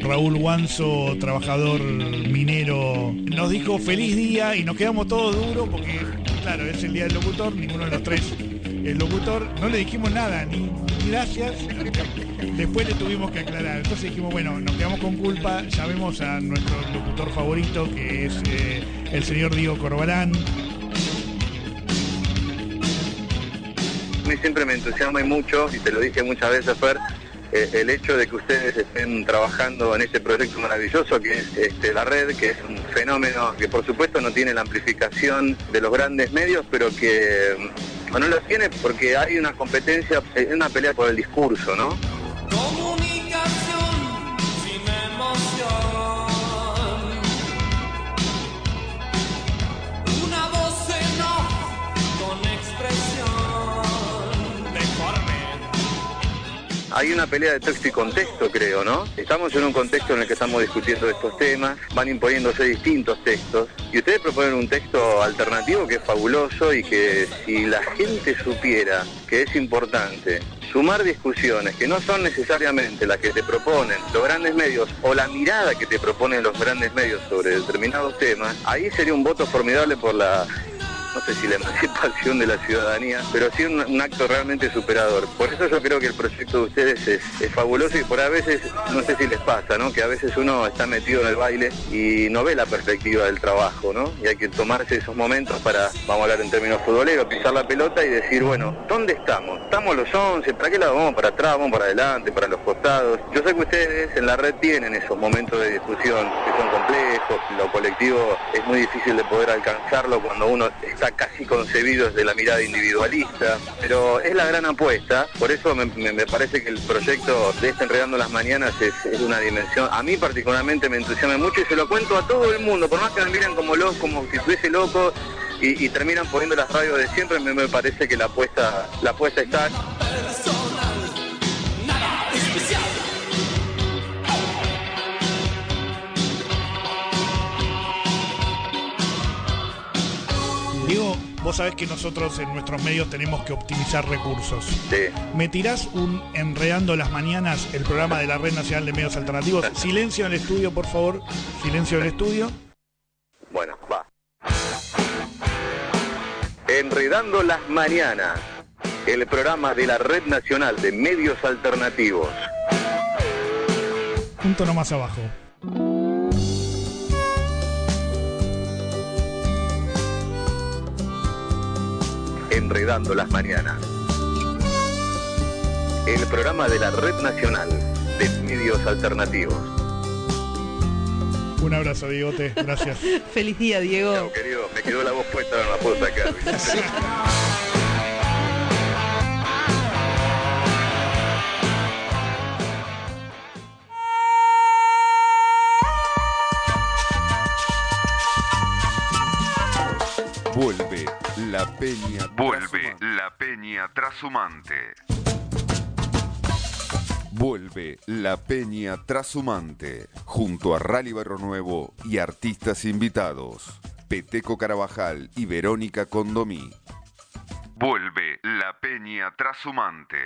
Raúl Guanzo, trabajador minero, nos dijo feliz día y nos quedamos todos duros porque, claro, es el día del locutor, ninguno de los tres es locutor, no le dijimos nada, ni, ni gracias, después le tuvimos que aclarar, entonces dijimos, bueno, nos quedamos con culpa, llamemos a nuestro locutor favorito, que es eh, el señor Diego Corbalán. A mí siempre me entusiasma y mucho, y te lo dije muchas veces, Fer, eh, el hecho de que ustedes estén trabajando en este proyecto maravilloso que es este, la red, que es un fenómeno que por supuesto no tiene la amplificación de los grandes medios, pero que no lo tiene porque hay una competencia, una pelea por el discurso, ¿no? Comunicación sin emoción. Una voz en off con expresión deforme. Hay una pelea de texto y contexto, creo, ¿no? Estamos en un contexto en el que estamos discutiendo estos temas, van imponiéndose distintos textos, y ustedes proponen un texto alternativo que es fabuloso y que si la gente supiera que es importante sumar discusiones que no son necesariamente las que te proponen los grandes medios o la mirada que te proponen los grandes medios sobre determinados temas, ahí sería un voto formidable por la... no sé si la emancipación de la ciudadanía, pero sí un, un acto realmente superador. Por eso yo creo que el proyecto de ustedes es, es fabuloso y por a veces, no sé si les pasa, ¿no? Que a veces uno está metido en el baile y no ve la perspectiva del trabajo, ¿no? Y hay que tomarse esos momentos para, vamos a hablar en términos futboleros, pisar la pelota y decir, bueno, ¿dónde estamos? ¿Estamos los once? ¿Para qué lado vamos? ¿Para atrás? ¿Vamos para adelante? ¿Para los costados? Yo sé que ustedes en la red tienen esos momentos de discusión que son complejos, lo colectivo es muy difícil de poder alcanzarlo cuando uno está casi concebido desde la mirada individualista, pero es la gran apuesta, por eso me, me, me parece que el proyecto de este Enredando las Mañanas es, es una dimensión, a mí particularmente me entusiasma mucho y se lo cuento a todo el mundo, por más que me miren como loco, como si estuviese loco y, y terminan poniendo las radios de siempre, me, me parece que la apuesta, la apuesta está... Diego, vos sabés que nosotros en nuestros medios tenemos que optimizar recursos. Sí. ¿Me tirás un Enredando las Mañanas, el programa de la Red Nacional de Medios Alternativos? Silencio en el estudio, por favor. Silencio en el estudio. Bueno, va. Enredando las Mañanas, el programa de la Red Nacional de Medios Alternativos. Un tono más abajo. Enredando las Mañanas, el programa de la Red Nacional de Medios Alternativos. Un abrazo, Diegote, gracias. Feliz día, Diego. Chao, querido, me quedó la voz puesta, no la puedo sacar. Sí. Vuelve la peña. Vuelve la peña trashumante. Vuelve la peña trashumante. Junto a Rally Barrio Nuevo y artistas invitados. Peteco Carabajal y Verónica Condomí. Vuelve la peña trashumante.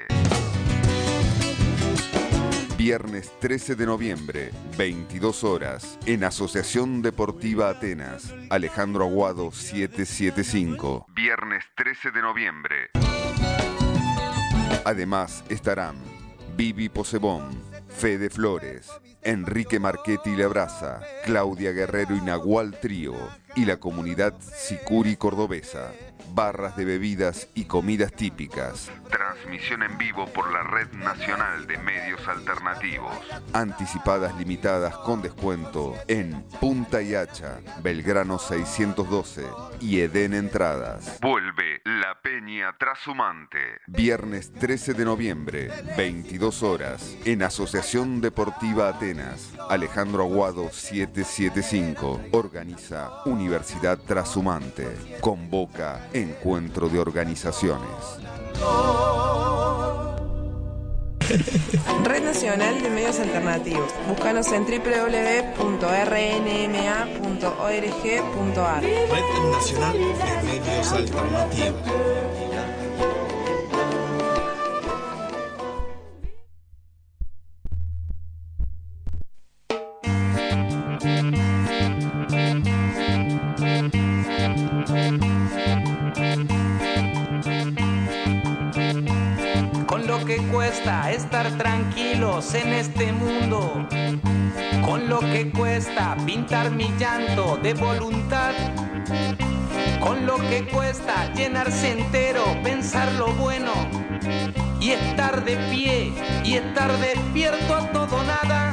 Viernes trece de noviembre, veintidós horas, en Asociación Deportiva Atenas, Alejandro Aguado setecientos setenta y cinco. Viernes trece de noviembre. Además estarán Vivi Posebón, Fede Flores, Enrique Marchetti Labraza, Claudia Guerrero y Nahual Trío, y la comunidad sicuri cordobesa. Barras de bebidas y comidas típicas. Transmisión en vivo por la Red Nacional de Medios Alternativos. Anticipadas limitadas con descuento en Punta y Hacha, Belgrano seiscientos doce y Edén Entradas. Vuelve la peña trashumante. Viernes trece de noviembre, veintidós horas, en Asociación Deportiva Atenas, Alejandro Aguado setecientos setenta y cinco. Organiza Universidad Trashumante. Convoca Encuentro de Organizaciones. Red Nacional de Medios Alternativos. Búscanos en doble u doble u doble u punto r n m a punto org punto a r. Red Nacional de Medios Alternativos. cuesta estar tranquilos en este mundo, con lo que cuesta pintar mi llanto de voluntad, con lo que cuesta llenarse entero, pensar lo bueno y estar de pie y estar despierto a todo nada,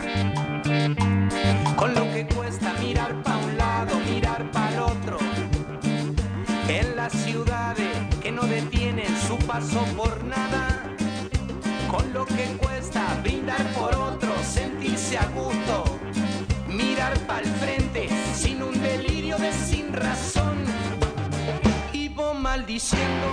con lo que cuesta mirar pa' un lado, mirar pa' el otro, en las ciudades que no detienen su paso por nada, con lo que cuesta brindar por otro, sentirse a gusto, mirar pa' el frente sin un delirio de sin razón, y vos maldiciendo.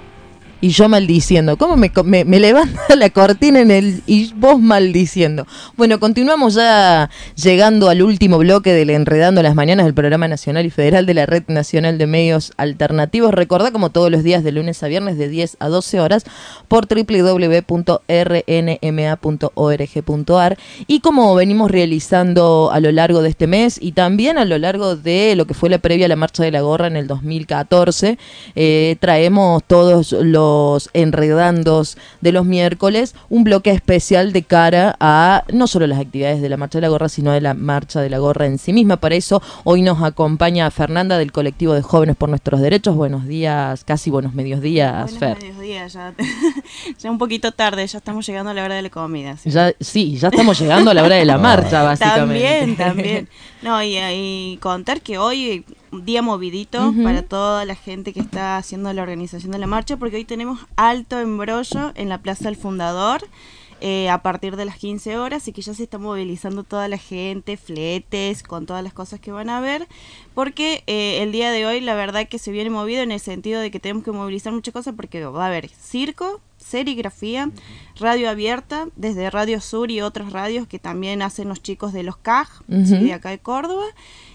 Y yo maldiciendo. ¿Cómo me, me, me levanta la cortina en el y vos maldiciendo? Bueno, continuamos ya llegando al último bloque del Enredando las Mañanas del Programa Nacional y Federal de la Red Nacional de Medios Alternativos. Recordá, como todos los días de lunes a viernes de diez a doce horas por doble u doble u doble u punto r n m a punto org punto a r, y como venimos realizando a lo largo de este mes y también a lo largo de lo que fue la previa a la Marcha de la Gorra en el dos mil catorce, eh, traemos todos los enredandos de los miércoles, un bloque especial de cara a no solo las actividades de la Marcha de la Gorra, sino de la Marcha de la Gorra en sí misma. Para eso hoy nos acompaña Fernanda del colectivo de Jóvenes por Nuestros Derechos. Buenos días, casi buenos medios días, buenos Fer. medios días, ya, ya un poquito tarde, ya estamos llegando a la hora de la comida. ¿Sí? Ya, sí, ya estamos llegando a la hora de la marcha, básicamente. También, también. No, y, y contar que hoy un día movidito uh-huh. para toda la gente que está haciendo la organización de la marcha, porque hoy tenemos alto embrollo en la Plaza del Fundador eh, a partir de las quince horas, y que ya se está movilizando toda la gente, fletes, con todas las cosas que van a ver, porque eh, el día de hoy la verdad que se viene movido en el sentido de que tenemos que movilizar muchas cosas, porque va a haber circo, serigrafía, radio abierta, desde Radio Sur y otras radios que también hacen los chicos de los C A G, uh-huh. ¿sí? de acá de Córdoba,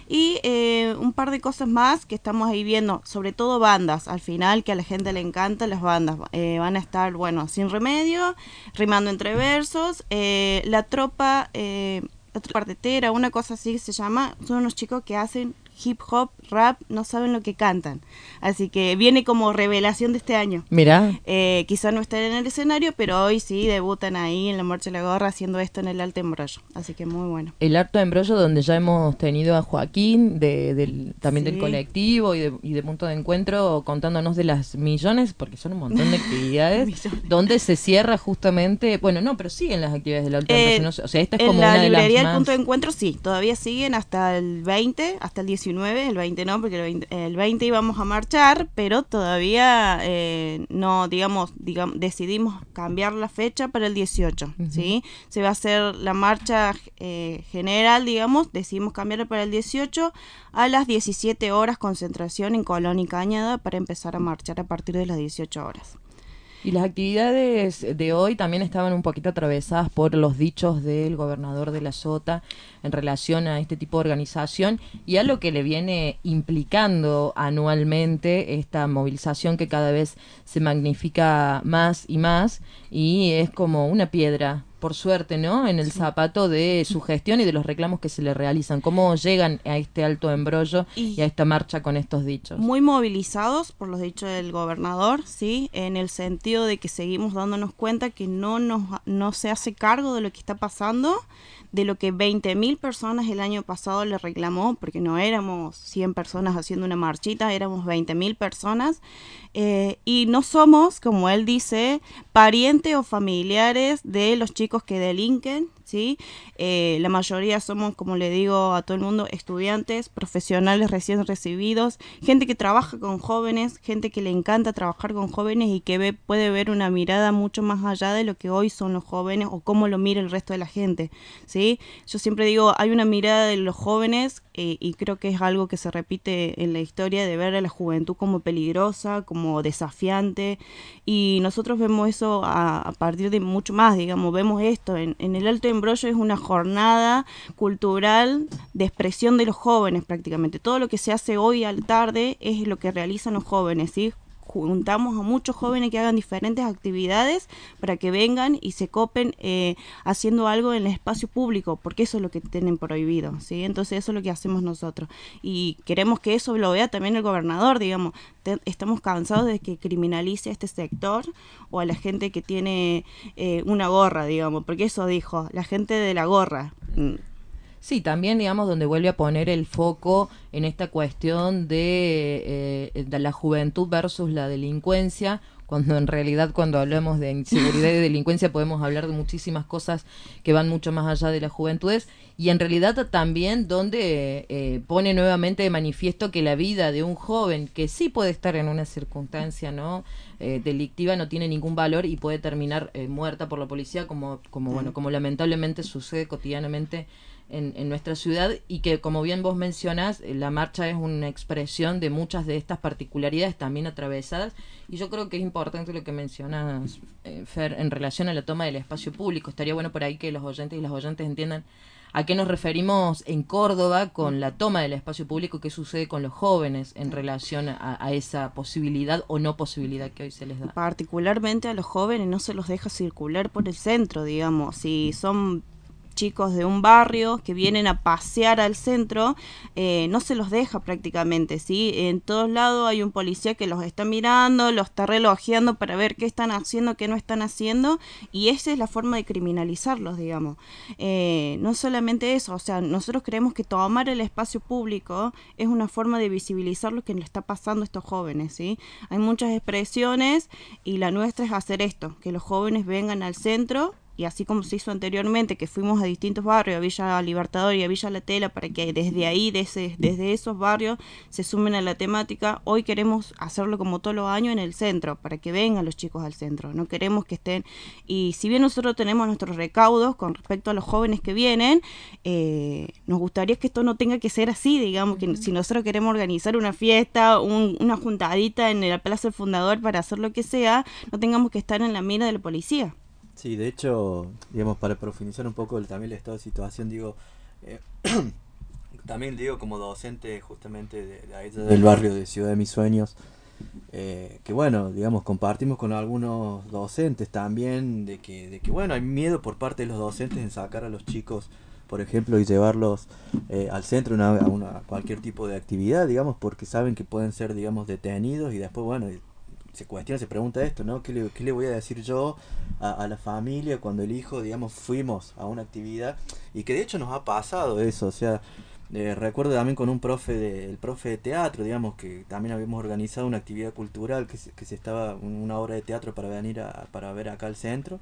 y eh, un par de cosas más que estamos ahí viendo, sobre todo bandas, al final, que a la gente le encantan las bandas, eh, van a estar, bueno, Sin Remedio, Rimando Entre Versos, eh, La Tropa, eh, La Tropa Tetera, una cosa así se llama, son unos chicos que hacen hip hop, rap, no saben lo que cantan. Así que viene como revelación de este año. Mirá. Eh, quizá no estén en el escenario, pero hoy sí debutan ahí en la Marcha de la Gorra haciendo esto en el Alto Embrollo. Así que muy bueno. El Alto Embrollo, donde ya hemos tenido a Joaquín, de, del, también sí. del colectivo y de, y de Punto de Encuentro, contándonos de las millones, porque son un montón de actividades, donde se cierra justamente, bueno, no, pero siguen las actividades del Alto eh, Embrollo. No sé, o sea, esta es como una de las más... En la librería del Punto de Encuentro sí, todavía siguen hasta el veinte, hasta el diecinueve, el veinte no, porque el veinte, el veinte íbamos a marchar, pero todavía eh, no, digamos, digamos, decidimos cambiar la fecha para el dieciocho, uh-huh. ¿sí? Se va a hacer la marcha eh, general, digamos, decidimos cambiarla para el dieciocho a las diecisiete horas, concentración en Colón y Cañada, para empezar a marchar a partir de las dieciocho horas. Y las actividades de hoy también estaban un poquito atravesadas por los dichos del gobernador de la Sota en relación a este tipo de organización y a lo que le viene implicando anualmente esta movilización que cada vez se magnifica más y más, y es como una piedra, por suerte, ¿no?, en el sí. zapato de su gestión y de los reclamos que se le realizan. ¿Cómo llegan a este alto embrollo y, y a esta marcha con estos dichos? Muy movilizados por los dichos del gobernador, sí, en el sentido de que seguimos dándonos cuenta que no nos no se hace cargo de lo que está pasando, de lo que veinte mil personas el año pasado le reclamó, porque no éramos cien personas haciendo una marchita, éramos veinte mil personas, eh, y no somos, como él dice, parientes o familiares de los chicos que delinquen, ¿sí? Eh, la mayoría somos, como le digo a todo el mundo, estudiantes, profesionales recién recibidos, gente que trabaja con jóvenes, gente que le encanta trabajar con jóvenes y que ve, puede ver una mirada mucho más allá de lo que hoy son los jóvenes o cómo lo mira el resto de la gente, ¿sí? Yo siempre digo, hay una mirada de los jóvenes eh, y creo que es algo que se repite en la historia, de ver a la juventud como peligrosa, como desafiante, y nosotros vemos eso a, a partir de mucho más, digamos, vemos esto en, en el Alto Embrollo. Es una jornada cultural de expresión de los jóvenes prácticamente. Todo lo que se hace hoy a la tarde es lo que realizan los jóvenes, ¿sí? juntamos a muchos jóvenes que hagan diferentes actividades para que vengan y se copen eh, haciendo algo en el espacio público, porque eso es lo que tienen prohibido, ¿sí? Entonces eso es lo que hacemos nosotros y queremos que eso lo vea también el gobernador, digamos. Te, estamos cansados de que criminalice a este sector o a la gente que tiene eh, una gorra, digamos, porque eso dijo, la gente de la gorra. Sí, también, digamos, donde vuelve a poner el foco en esta cuestión de, eh, de la juventud versus la delincuencia, cuando en realidad cuando hablamos de inseguridad y delincuencia podemos hablar de muchísimas cosas que van mucho más allá de las juventudes, y en realidad también donde eh, pone nuevamente de manifiesto que la vida de un joven que sí puede estar en una circunstancia no eh, delictiva no tiene ningún valor y puede terminar eh, muerta por la policía, como, como, bueno, como lamentablemente sucede cotidianamente En, en nuestra ciudad, y que como bien vos mencionás, la marcha es una expresión de muchas de estas particularidades también atravesadas, y yo creo que es importante lo que mencionas, eh, Fer, en relación a la toma del espacio público. Estaría bueno por ahí que los oyentes y las oyentes entiendan a qué nos referimos en Córdoba con la toma del espacio público, qué sucede con los jóvenes en relación a, a esa posibilidad o no posibilidad que hoy se les da. Particularmente a los jóvenes no se los deja circular por el centro, digamos, si son chicos de un barrio que vienen a pasear al centro, eh, no se los deja prácticamente, ¿sí? En todos lados hay un policía que los está mirando, los está relojeando para ver qué están haciendo, qué no están haciendo, y esa es la forma de criminalizarlos, digamos. Eh, no solamente eso, o sea, nosotros creemos que tomar el espacio público es una forma de visibilizar lo que le está pasando a estos jóvenes, ¿sí? Hay muchas expresiones y la nuestra es hacer esto, que los jóvenes vengan al centro. Y así como se hizo anteriormente, que fuimos a distintos barrios, a Villa Libertador y a Villa La Tela, para que desde ahí, desde, desde esos barrios, se sumen a la temática, hoy queremos hacerlo como todos los años en el centro, para que vengan los chicos al centro. No queremos que estén... Y si bien nosotros tenemos nuestros recaudos con respecto a los jóvenes que vienen, eh, nos gustaría que esto no tenga que ser así, digamos, que si nosotros queremos organizar una fiesta, un, una juntadita en la Plaza del Fundador para hacer lo que sea, no tengamos que estar en la mira de la policía. Sí, de hecho, digamos, para profundizar un poco el, también el estado de situación, digo, eh, también digo como docente justamente de, de ahí del barrio de Ciudad de Mis Sueños, eh, que bueno, digamos, compartimos con algunos docentes también de que, de que bueno, hay miedo por parte de los docentes en sacar a los chicos, por ejemplo, y llevarlos eh, al centro una, a una, cualquier tipo de actividad, digamos, porque saben que pueden ser, digamos, detenidos y después, bueno, se cuestiona, se pregunta esto, ¿no? ¿Qué le, qué le voy a decir yo a, a la familia cuando el hijo, digamos, fuimos a una actividad? Y que de hecho nos ha pasado eso, o sea, eh, recuerdo también con un profe, de, el profe de teatro, digamos, que también habíamos organizado una actividad cultural, que se, que se estaba, una obra de teatro para venir a, para ver acá al centro.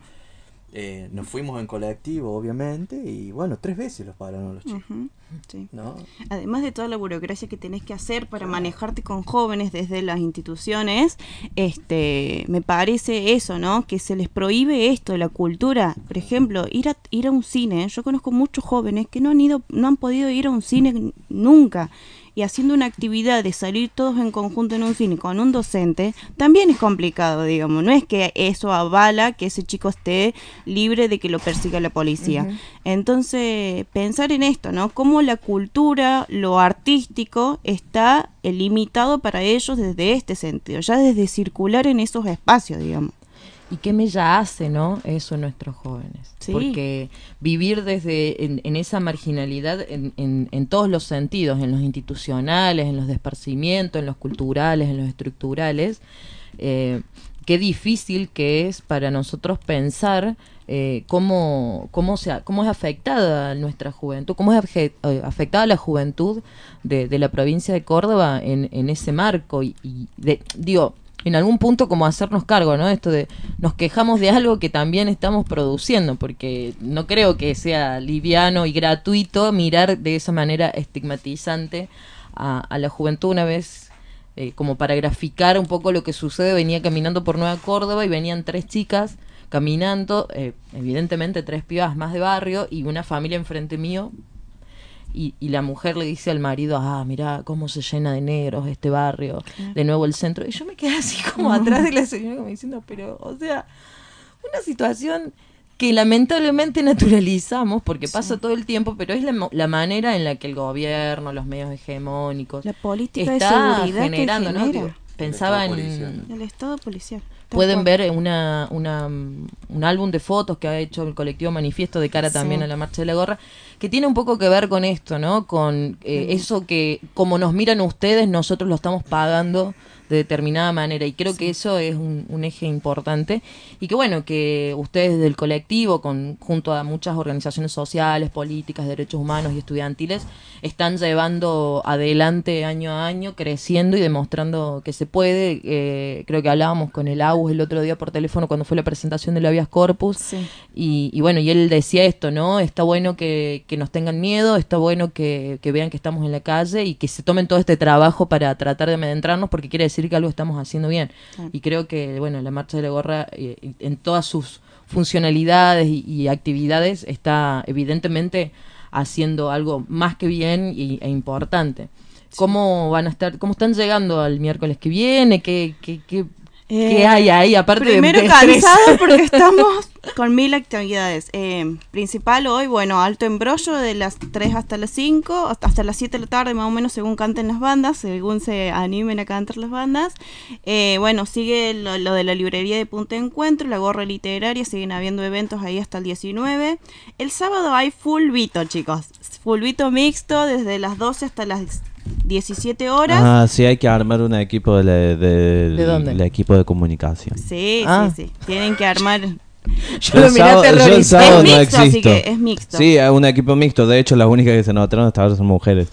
Eh, nos fuimos en colectivo, obviamente, y bueno, tres veces los pararon los chicos. Uh-huh, sí. ¿No? Además de toda la burocracia que tenés que hacer para manejarte con jóvenes desde las instituciones, este, me parece eso, ¿no? Que se les prohíbe esto, la cultura. Por ejemplo, ir a ir a un cine. Yo conozco muchos jóvenes que no han ido, no han podido ir a un cine nunca. Y haciendo una actividad de salir todos en conjunto en un cine con un docente, también es complicado, digamos. No es que eso avala que ese chico esté libre de que lo persiga la policía. Uh-huh. Entonces, pensar en esto, ¿no? Cómo la cultura, lo artístico, está limitado para ellos desde este sentido, ya desde circular en esos espacios, digamos. ¿Y qué mella hace, no? Eso en nuestros jóvenes. Sí. Porque vivir desde en, en esa marginalidad en, en, en todos los sentidos, en los institucionales, en los de esparcimiento, en los culturales, en los estructurales, eh, qué difícil que es para nosotros pensar eh, cómo, cómo, se, cómo es afectada nuestra juventud, cómo es afectada la juventud de, de la provincia de Córdoba en, en ese marco. Y, y de, digo... en algún punto como hacernos cargo, ¿no? Esto de nos quejamos de algo que también estamos produciendo, porque no creo que sea liviano y gratuito mirar de esa manera estigmatizante a, a la juventud. Una vez, eh, como para graficar un poco lo que sucede, venía caminando por Nueva Córdoba y venían tres chicas caminando, eh, evidentemente tres pibas más de barrio y una familia enfrente mío. Y, y la mujer le dice al marido, ah, mirá cómo se llena de negros este barrio, claro. De nuevo el centro. Y yo me quedé así como atrás de la señora como diciendo, pero, o sea, una situación que lamentablemente naturalizamos porque sí. Pasa todo el tiempo, pero es la, la manera en la que el gobierno, los medios hegemónicos, la política está de seguridad generando, que ¿no? genera. Digo, Pensaba estado en... policial. El estado policial. Tal Pueden cual. ver una, una, un álbum de fotos que ha hecho el colectivo Manifiesto de cara también Sí. a la Marcha de la Gorra, que tiene un poco que ver con esto, ¿no? Con eh, eso que, como nos miran ustedes, nosotros lo estamos pagando de determinada manera, y creo que eso es un, un eje importante, y que bueno, que ustedes del colectivo, con junto a muchas organizaciones sociales, políticas, derechos humanos y estudiantiles, están llevando adelante año a año, creciendo y demostrando que se puede. Eh, creo que hablábamos con el Agus el otro día por teléfono cuando fue la presentación del Habeas Corpus, Sí. y, y bueno, y él decía esto, ¿no? Está bueno que, que nos tengan miedo, está bueno que, que vean que estamos en la calle y que se tomen todo este trabajo para tratar de adentrarnos, porque quiere decir que algo estamos haciendo bien. Claro. Y creo que, bueno, la Marcha de la Gorra, eh, en todas sus funcionalidades y, y actividades, está evidentemente haciendo algo más que bien y, e importante. ¿Cómo van a estar, cómo están llegando al miércoles que viene? ¿Qué, qué, qué, Eh, qué hay ahí? Aparte primero de, de estrés? cansados porque estamos con mil actividades. Eh, principal hoy, bueno, alto embrollo de las tres hasta las cinco, hasta, hasta las siete de la tarde más o menos, según canten las bandas, según se animen a cantar las bandas. Eh, bueno, sigue lo, lo de la librería de Punto de Encuentro, la gorra literaria, siguen habiendo eventos ahí hasta el diecinueve. El sábado hay full vito, chicos. Full vito mixto desde las doce hasta las diecisiete horas. Ah, sí, hay que armar un equipo de, la- de- ¿De dónde? el equipo de comunicación. Sí, Ah. sí, sí. Tienen que armar. Yo el sábado- yo el sábado Es no mixto, así existo. que es mixto. Sí, es un equipo mixto. De hecho, las únicas que se notaron hasta ahora son mujeres.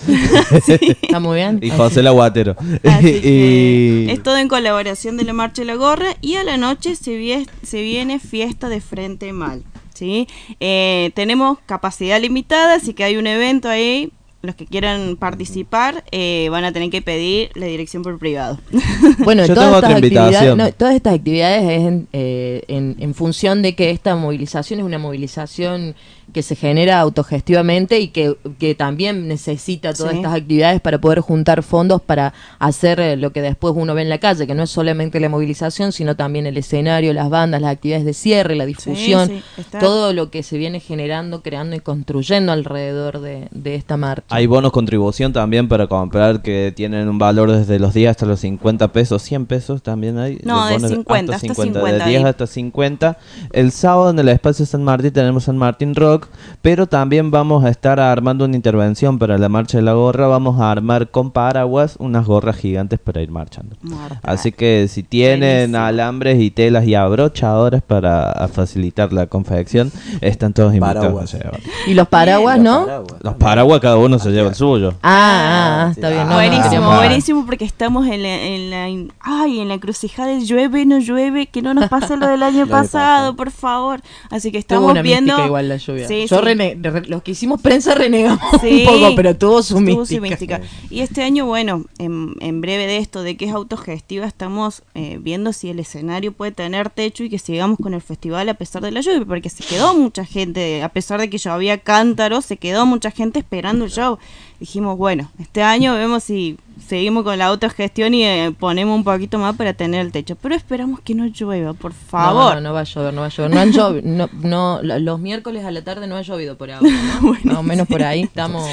Está muy bien. Y José el Aguatero. Así que y... es todo en colaboración de la Marcha de la Gorra. Y a la noche se, vie- se viene fiesta de Frente Mal, ¿sí? Eh, tenemos capacidad limitada, así que hay un evento ahí. Los que quieran participar eh, van a tener que pedir la dirección por privado. Bueno, Yo todas tengo estas, otra actividades, invitación. no, todas estas actividades es en, eh, en, en función de que esta movilización es una movilización que se genera autogestivamente y que, que también necesita todas Sí. estas actividades para poder juntar fondos para hacer eh, lo que después uno ve en la calle, que no es solamente la movilización, sino también el escenario, las bandas, las actividades de cierre, la difusión, sí, está. todo lo que se viene generando, creando y construyendo alrededor de, de esta marcha. Hay bonos contribución también para comprar que tienen un valor desde los diez hasta los cincuenta pesos, cien pesos también hay. No, de bonos cincuenta, hasta cincuenta de diez ahí. hasta cincuenta. El sábado en el espacio San Martín tenemos San Martín Rock, pero también vamos a estar armando una intervención para la Marcha de la Gorra. Vamos a armar con paraguas unas gorras gigantes para ir marchando. Así que si tienen alambres y telas y abrochadoras para facilitar la confección, están todos invitados Paraguas. a llevar. Y los paraguas, ¿no? Los paraguas cada uno se lleva el suyo. Ah, ah, ah, está bien. No, buenísimo, no, queríamos- buenísimo, porque estamos en la, en la en- ay, en la encrucijada de llueve, no llueve, que no nos pase lo del año Lo de pasado, por favor. Así que Tuvo estamos una viendo mística igual la lluvia. Sí, Yo sí. rene- re- los que hicimos prensa renegamos Sí, un poco, pero tuvo su tuvo mística. mística. Y este año, bueno, en, en breve de esto, de que es autogestiva, estamos eh, viendo si el escenario puede tener techo y que sigamos con el festival a pesar de la lluvia, porque se quedó mucha gente, a pesar de que llovía cántaros, se quedó mucha gente esperando el show. Dijimos, bueno, este año vemos si seguimos con la autogestión y eh, ponemos un poquito más para tener el techo, pero esperamos que no llueva, por favor. No, no, no va a llover, no va a llover. No han llovi- no, no, lo- los miércoles a la tarde no ha llovido por ahora, ¿no? Más o menos por ahí estamos.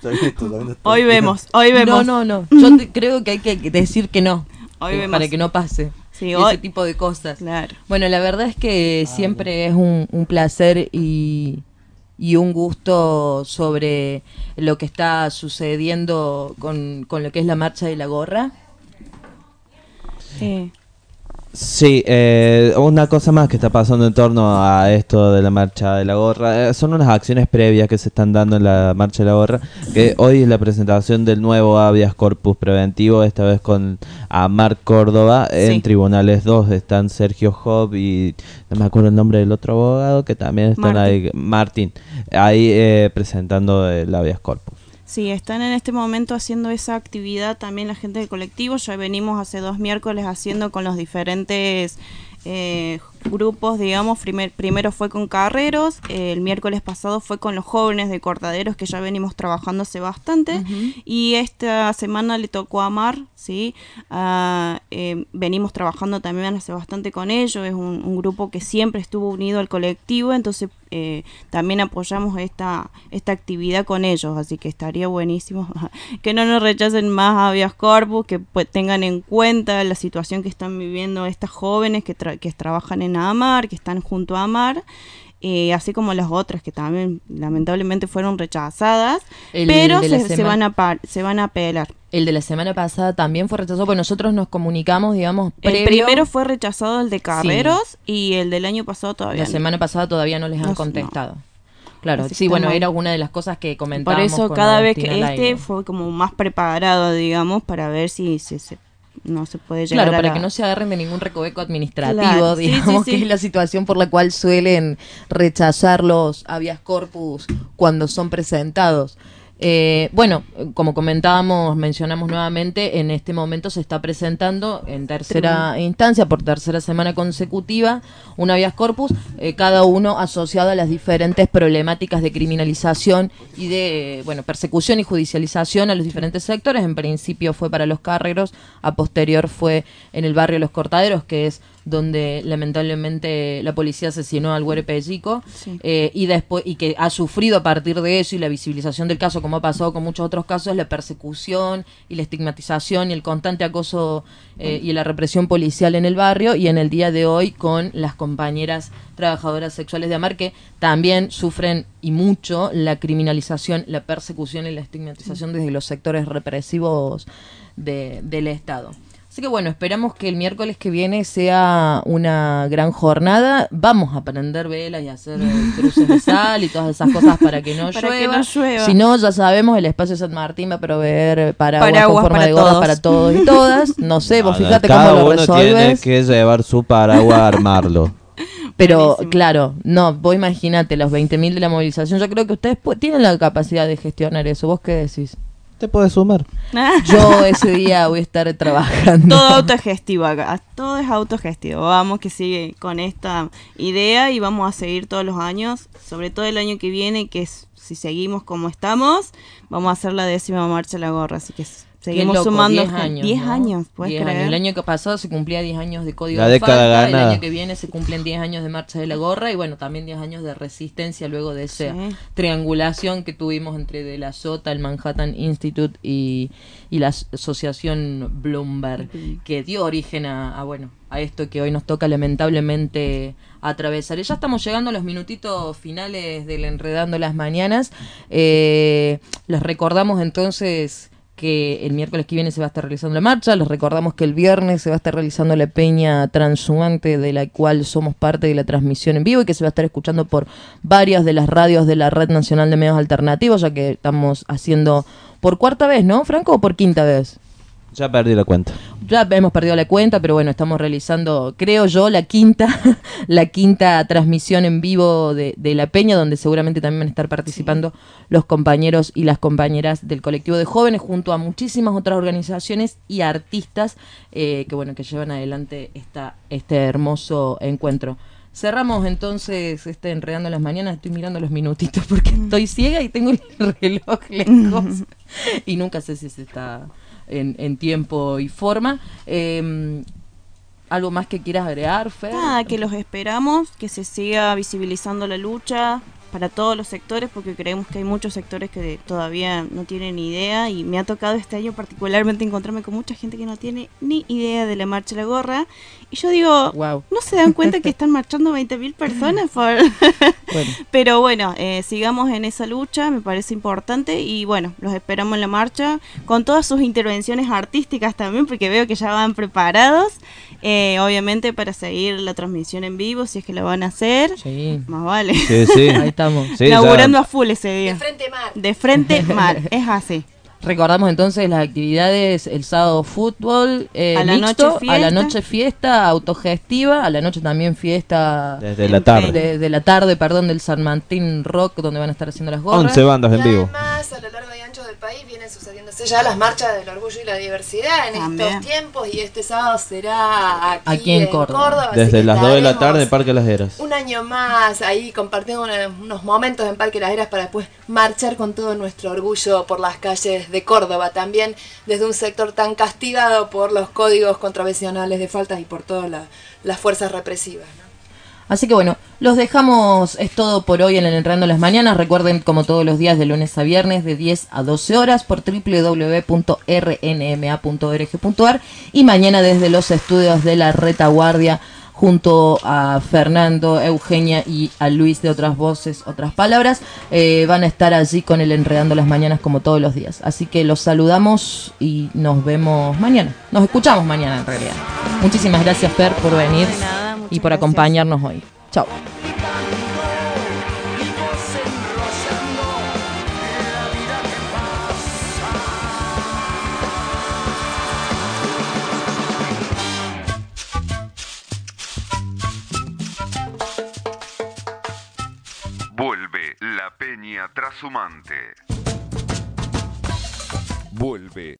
Hoy vemos, hoy vemos. No, no, no. Yo te- creo que hay que decir que no. Hoy eh, vemos. Para que no pase. Sí, ese hoy- tipo de cosas. Claro. Bueno, la verdad es que siempre es un, un placer y, y un gusto sobre lo que está sucediendo con, con lo que es la marcha de la gorra. Eh, Sí, eh, una cosa más que está pasando en torno a esto de la marcha de la gorra, eh, son unas acciones previas que se están dando en la marcha de la gorra, que hoy es la presentación del nuevo habeas corpus preventivo, esta vez con Amar Córdoba, en Sí. Tribunales dos están Sergio Job y no me acuerdo el nombre del otro abogado, que también están Martín. ahí, Martín, ahí eh, presentando el habeas corpus. Sí, están en este momento haciendo esa actividad también la gente del colectivo. Ya venimos hace dos miércoles haciendo con los diferentes eh, grupos, digamos, primer, primero fue con carreros, eh, el miércoles pasado fue con los jóvenes de Cortaderos, que ya venimos trabajando hace bastante, uh-huh. y esta semana le tocó a Mar, ¿sí? Uh, eh, venimos trabajando también hace bastante con ellos, es un, un grupo que siempre estuvo unido al colectivo, entonces eh, también apoyamos esta, esta actividad con ellos, así que estaría buenísimo que no nos rechacen más habeas corpus, que pues, tengan en cuenta la situación que están viviendo estas jóvenes que, tra- que trabajan en AMAR, que están junto a AMAR, eh, así como las otras que también lamentablemente fueron rechazadas, el pero se, se, van a par- se van a apelar. El de la semana pasada también fue rechazado, porque nosotros nos comunicamos, digamos, previo. El primero fue rechazado, el de Carreros, sí. y el del año pasado todavía La no. semana pasada todavía no les han no, contestado. No. Claro, Así sí, bueno, mal. Era una de las cosas que comentábamos. Por eso cada vez que este fue como más preparado, digamos, para ver si se... se no se puede llegar claro, a para la... que no se agarren de ningún recoveco administrativo, claro, digamos, sí, sí, que sí. es la situación por la cual suelen rechazar los habeas corpus cuando son presentados. Eh, bueno, como comentábamos, mencionamos nuevamente, en este momento se está presentando en tercera Tribunal. instancia, por tercera semana consecutiva, un habeas corpus, eh, cada uno asociado a las diferentes problemáticas de criminalización y de, bueno, persecución y judicialización a los diferentes sectores. En principio fue para los carreros, a posterior fue en el barrio Los Cortaderos, que es donde lamentablemente la policía asesinó al Güere Pellico, sí. eh, y después y que ha sufrido a partir de eso y la visibilización del caso, como ha pasado con muchos otros casos, la persecución y la estigmatización y el constante acoso eh, y la represión policial en el barrio, y en el día de hoy con las compañeras trabajadoras sexuales de AMAR, que también sufren y mucho la criminalización, la persecución y la estigmatización sí. desde los sectores represivos de, del Estado. Así que bueno, esperamos que el miércoles que viene sea una gran jornada. Vamos a prender velas y hacer cruces de sal y todas esas cosas para que no, para llueva. Que no llueva. Si no, ya sabemos, el espacio San Martín va a proveer paraguas, paraguas con forma para de gorra todos. para todos y todas. No sé, vos no, fíjate cada cómo lo uno resolves. Tiene que llevar su paraguas a armarlo. Pero buenísimo. Claro, no, vos imagínate los veinte mil de la movilización. Yo creo que ustedes pu- tienen la capacidad de gestionar eso. ¿Vos qué decís? Te puedes sumar. Yo ese día voy a estar trabajando. Todo autogestivo acá, todo es autogestivo. Vamos que sigue con esta idea y vamos a seguir todos los años, sobre todo el año que viene, que es, si seguimos como estamos, vamos a hacer la décima marcha a la gorra, así que seguimos loco, sumando diez años, diez ¿no? años, ¿puedes diez creer? años. El año que pasado se cumplía diez años de Código La de década Falta, ganada. el año que viene se cumplen diez años de Marcha de la Gorra y bueno, también diez años de resistencia luego de esa Sí. triangulación que tuvimos entre de la Sota, el Manhattan Institute y, y la asociación Bloomberg, Sí. que dio origen a, a, bueno, a esto que hoy nos toca lamentablemente atravesar. Y ya estamos llegando a los minutitos finales del Enredando las Mañanas. Eh, les recordamos entonces que el miércoles que viene se va a estar realizando la marcha, les recordamos que el viernes se va a estar realizando la peña transhumante de la cual somos parte de la transmisión en vivo y que se va a estar escuchando por varias de las radios de la Red Nacional de Medios Alternativos, ya que estamos haciendo por cuarta vez, ¿no, Franco? ¿O por quinta vez? Ya perdí la cuenta. Ya hemos perdido la cuenta, pero bueno, estamos realizando, creo yo, la quinta la quinta transmisión en vivo de, de la peña, donde seguramente también van a estar participando sí. los compañeros y las compañeras del colectivo de jóvenes, junto a muchísimas otras organizaciones y artistas eh, que bueno que llevan adelante esta, este hermoso encuentro. Cerramos entonces este Enredando las Mañanas. Estoy mirando los minutitos porque mm. estoy ciega y tengo el reloj lejos mm. y nunca sé si se está en, en tiempo y forma. Eh, ¿Algo más que quieras agregar, Fer? Nada, que los esperamos, que se siga visibilizando la lucha para todos los sectores, porque creemos que hay muchos sectores que todavía no tienen ni idea, y me ha tocado este año particularmente encontrarme con mucha gente que no tiene ni idea de la Marcha de la Gorra, y yo digo, wow. ¿no se dan cuenta que están marchando veinte mil personas? Por... bueno. Pero bueno, eh, sigamos en esa lucha, me parece importante, y bueno, los esperamos en la marcha, con todas sus intervenciones artísticas también, porque veo que ya van preparados, eh, obviamente para seguir la transmisión en vivo, si es que la van a hacer, sí. más vale. Sí, sí. Ahí estamos. Sí, laburando a full ese día. De frente mar. De frente mar, es así. Recordamos entonces las actividades: el sábado fútbol eh, a la mixto, noche fiesta. a la noche fiesta autogestiva, a la noche también fiesta desde la tarde, de, de la tarde, perdón, del San Martín Rock, donde van a estar haciendo las gorras. once bandas en vivo. Además, a lo largo y ancho anchos del país vienen sucediéndose ya las marchas del orgullo y la diversidad en También. estos tiempos, y este sábado será aquí, Aquí en en Córdoba. Córdoba. así Desde que las dos de la estaremos tarde, Parque Las Heras. un año más ahí compartiendo una- unos momentos en Parque Las Heras para después marchar con todo nuestro orgullo por las calles de Córdoba, también desde un sector tan castigado por los códigos contravencionales de faltas y por todas la- las fuerzas represivas, ¿no? Así que bueno, los dejamos, es todo por hoy en el Enredando las Mañanas. Recuerden, como todos los días, de lunes a viernes, de diez a doce horas, por doble u doble u doble u punto r n m a punto org punto a r, y mañana desde los estudios de la Retaguardia, junto a Fernando, Eugenia y a Luis de Otras Voces, Otras Palabras, eh, van a estar allí con el Enredando las Mañanas como todos los días. Así que los saludamos y nos vemos mañana. Nos escuchamos mañana, en realidad. Muchísimas gracias, Fer, por venir De nada, muchas y por gracias. acompañarnos hoy. Chao. Vuelve la Peña Trashumante. Vuelve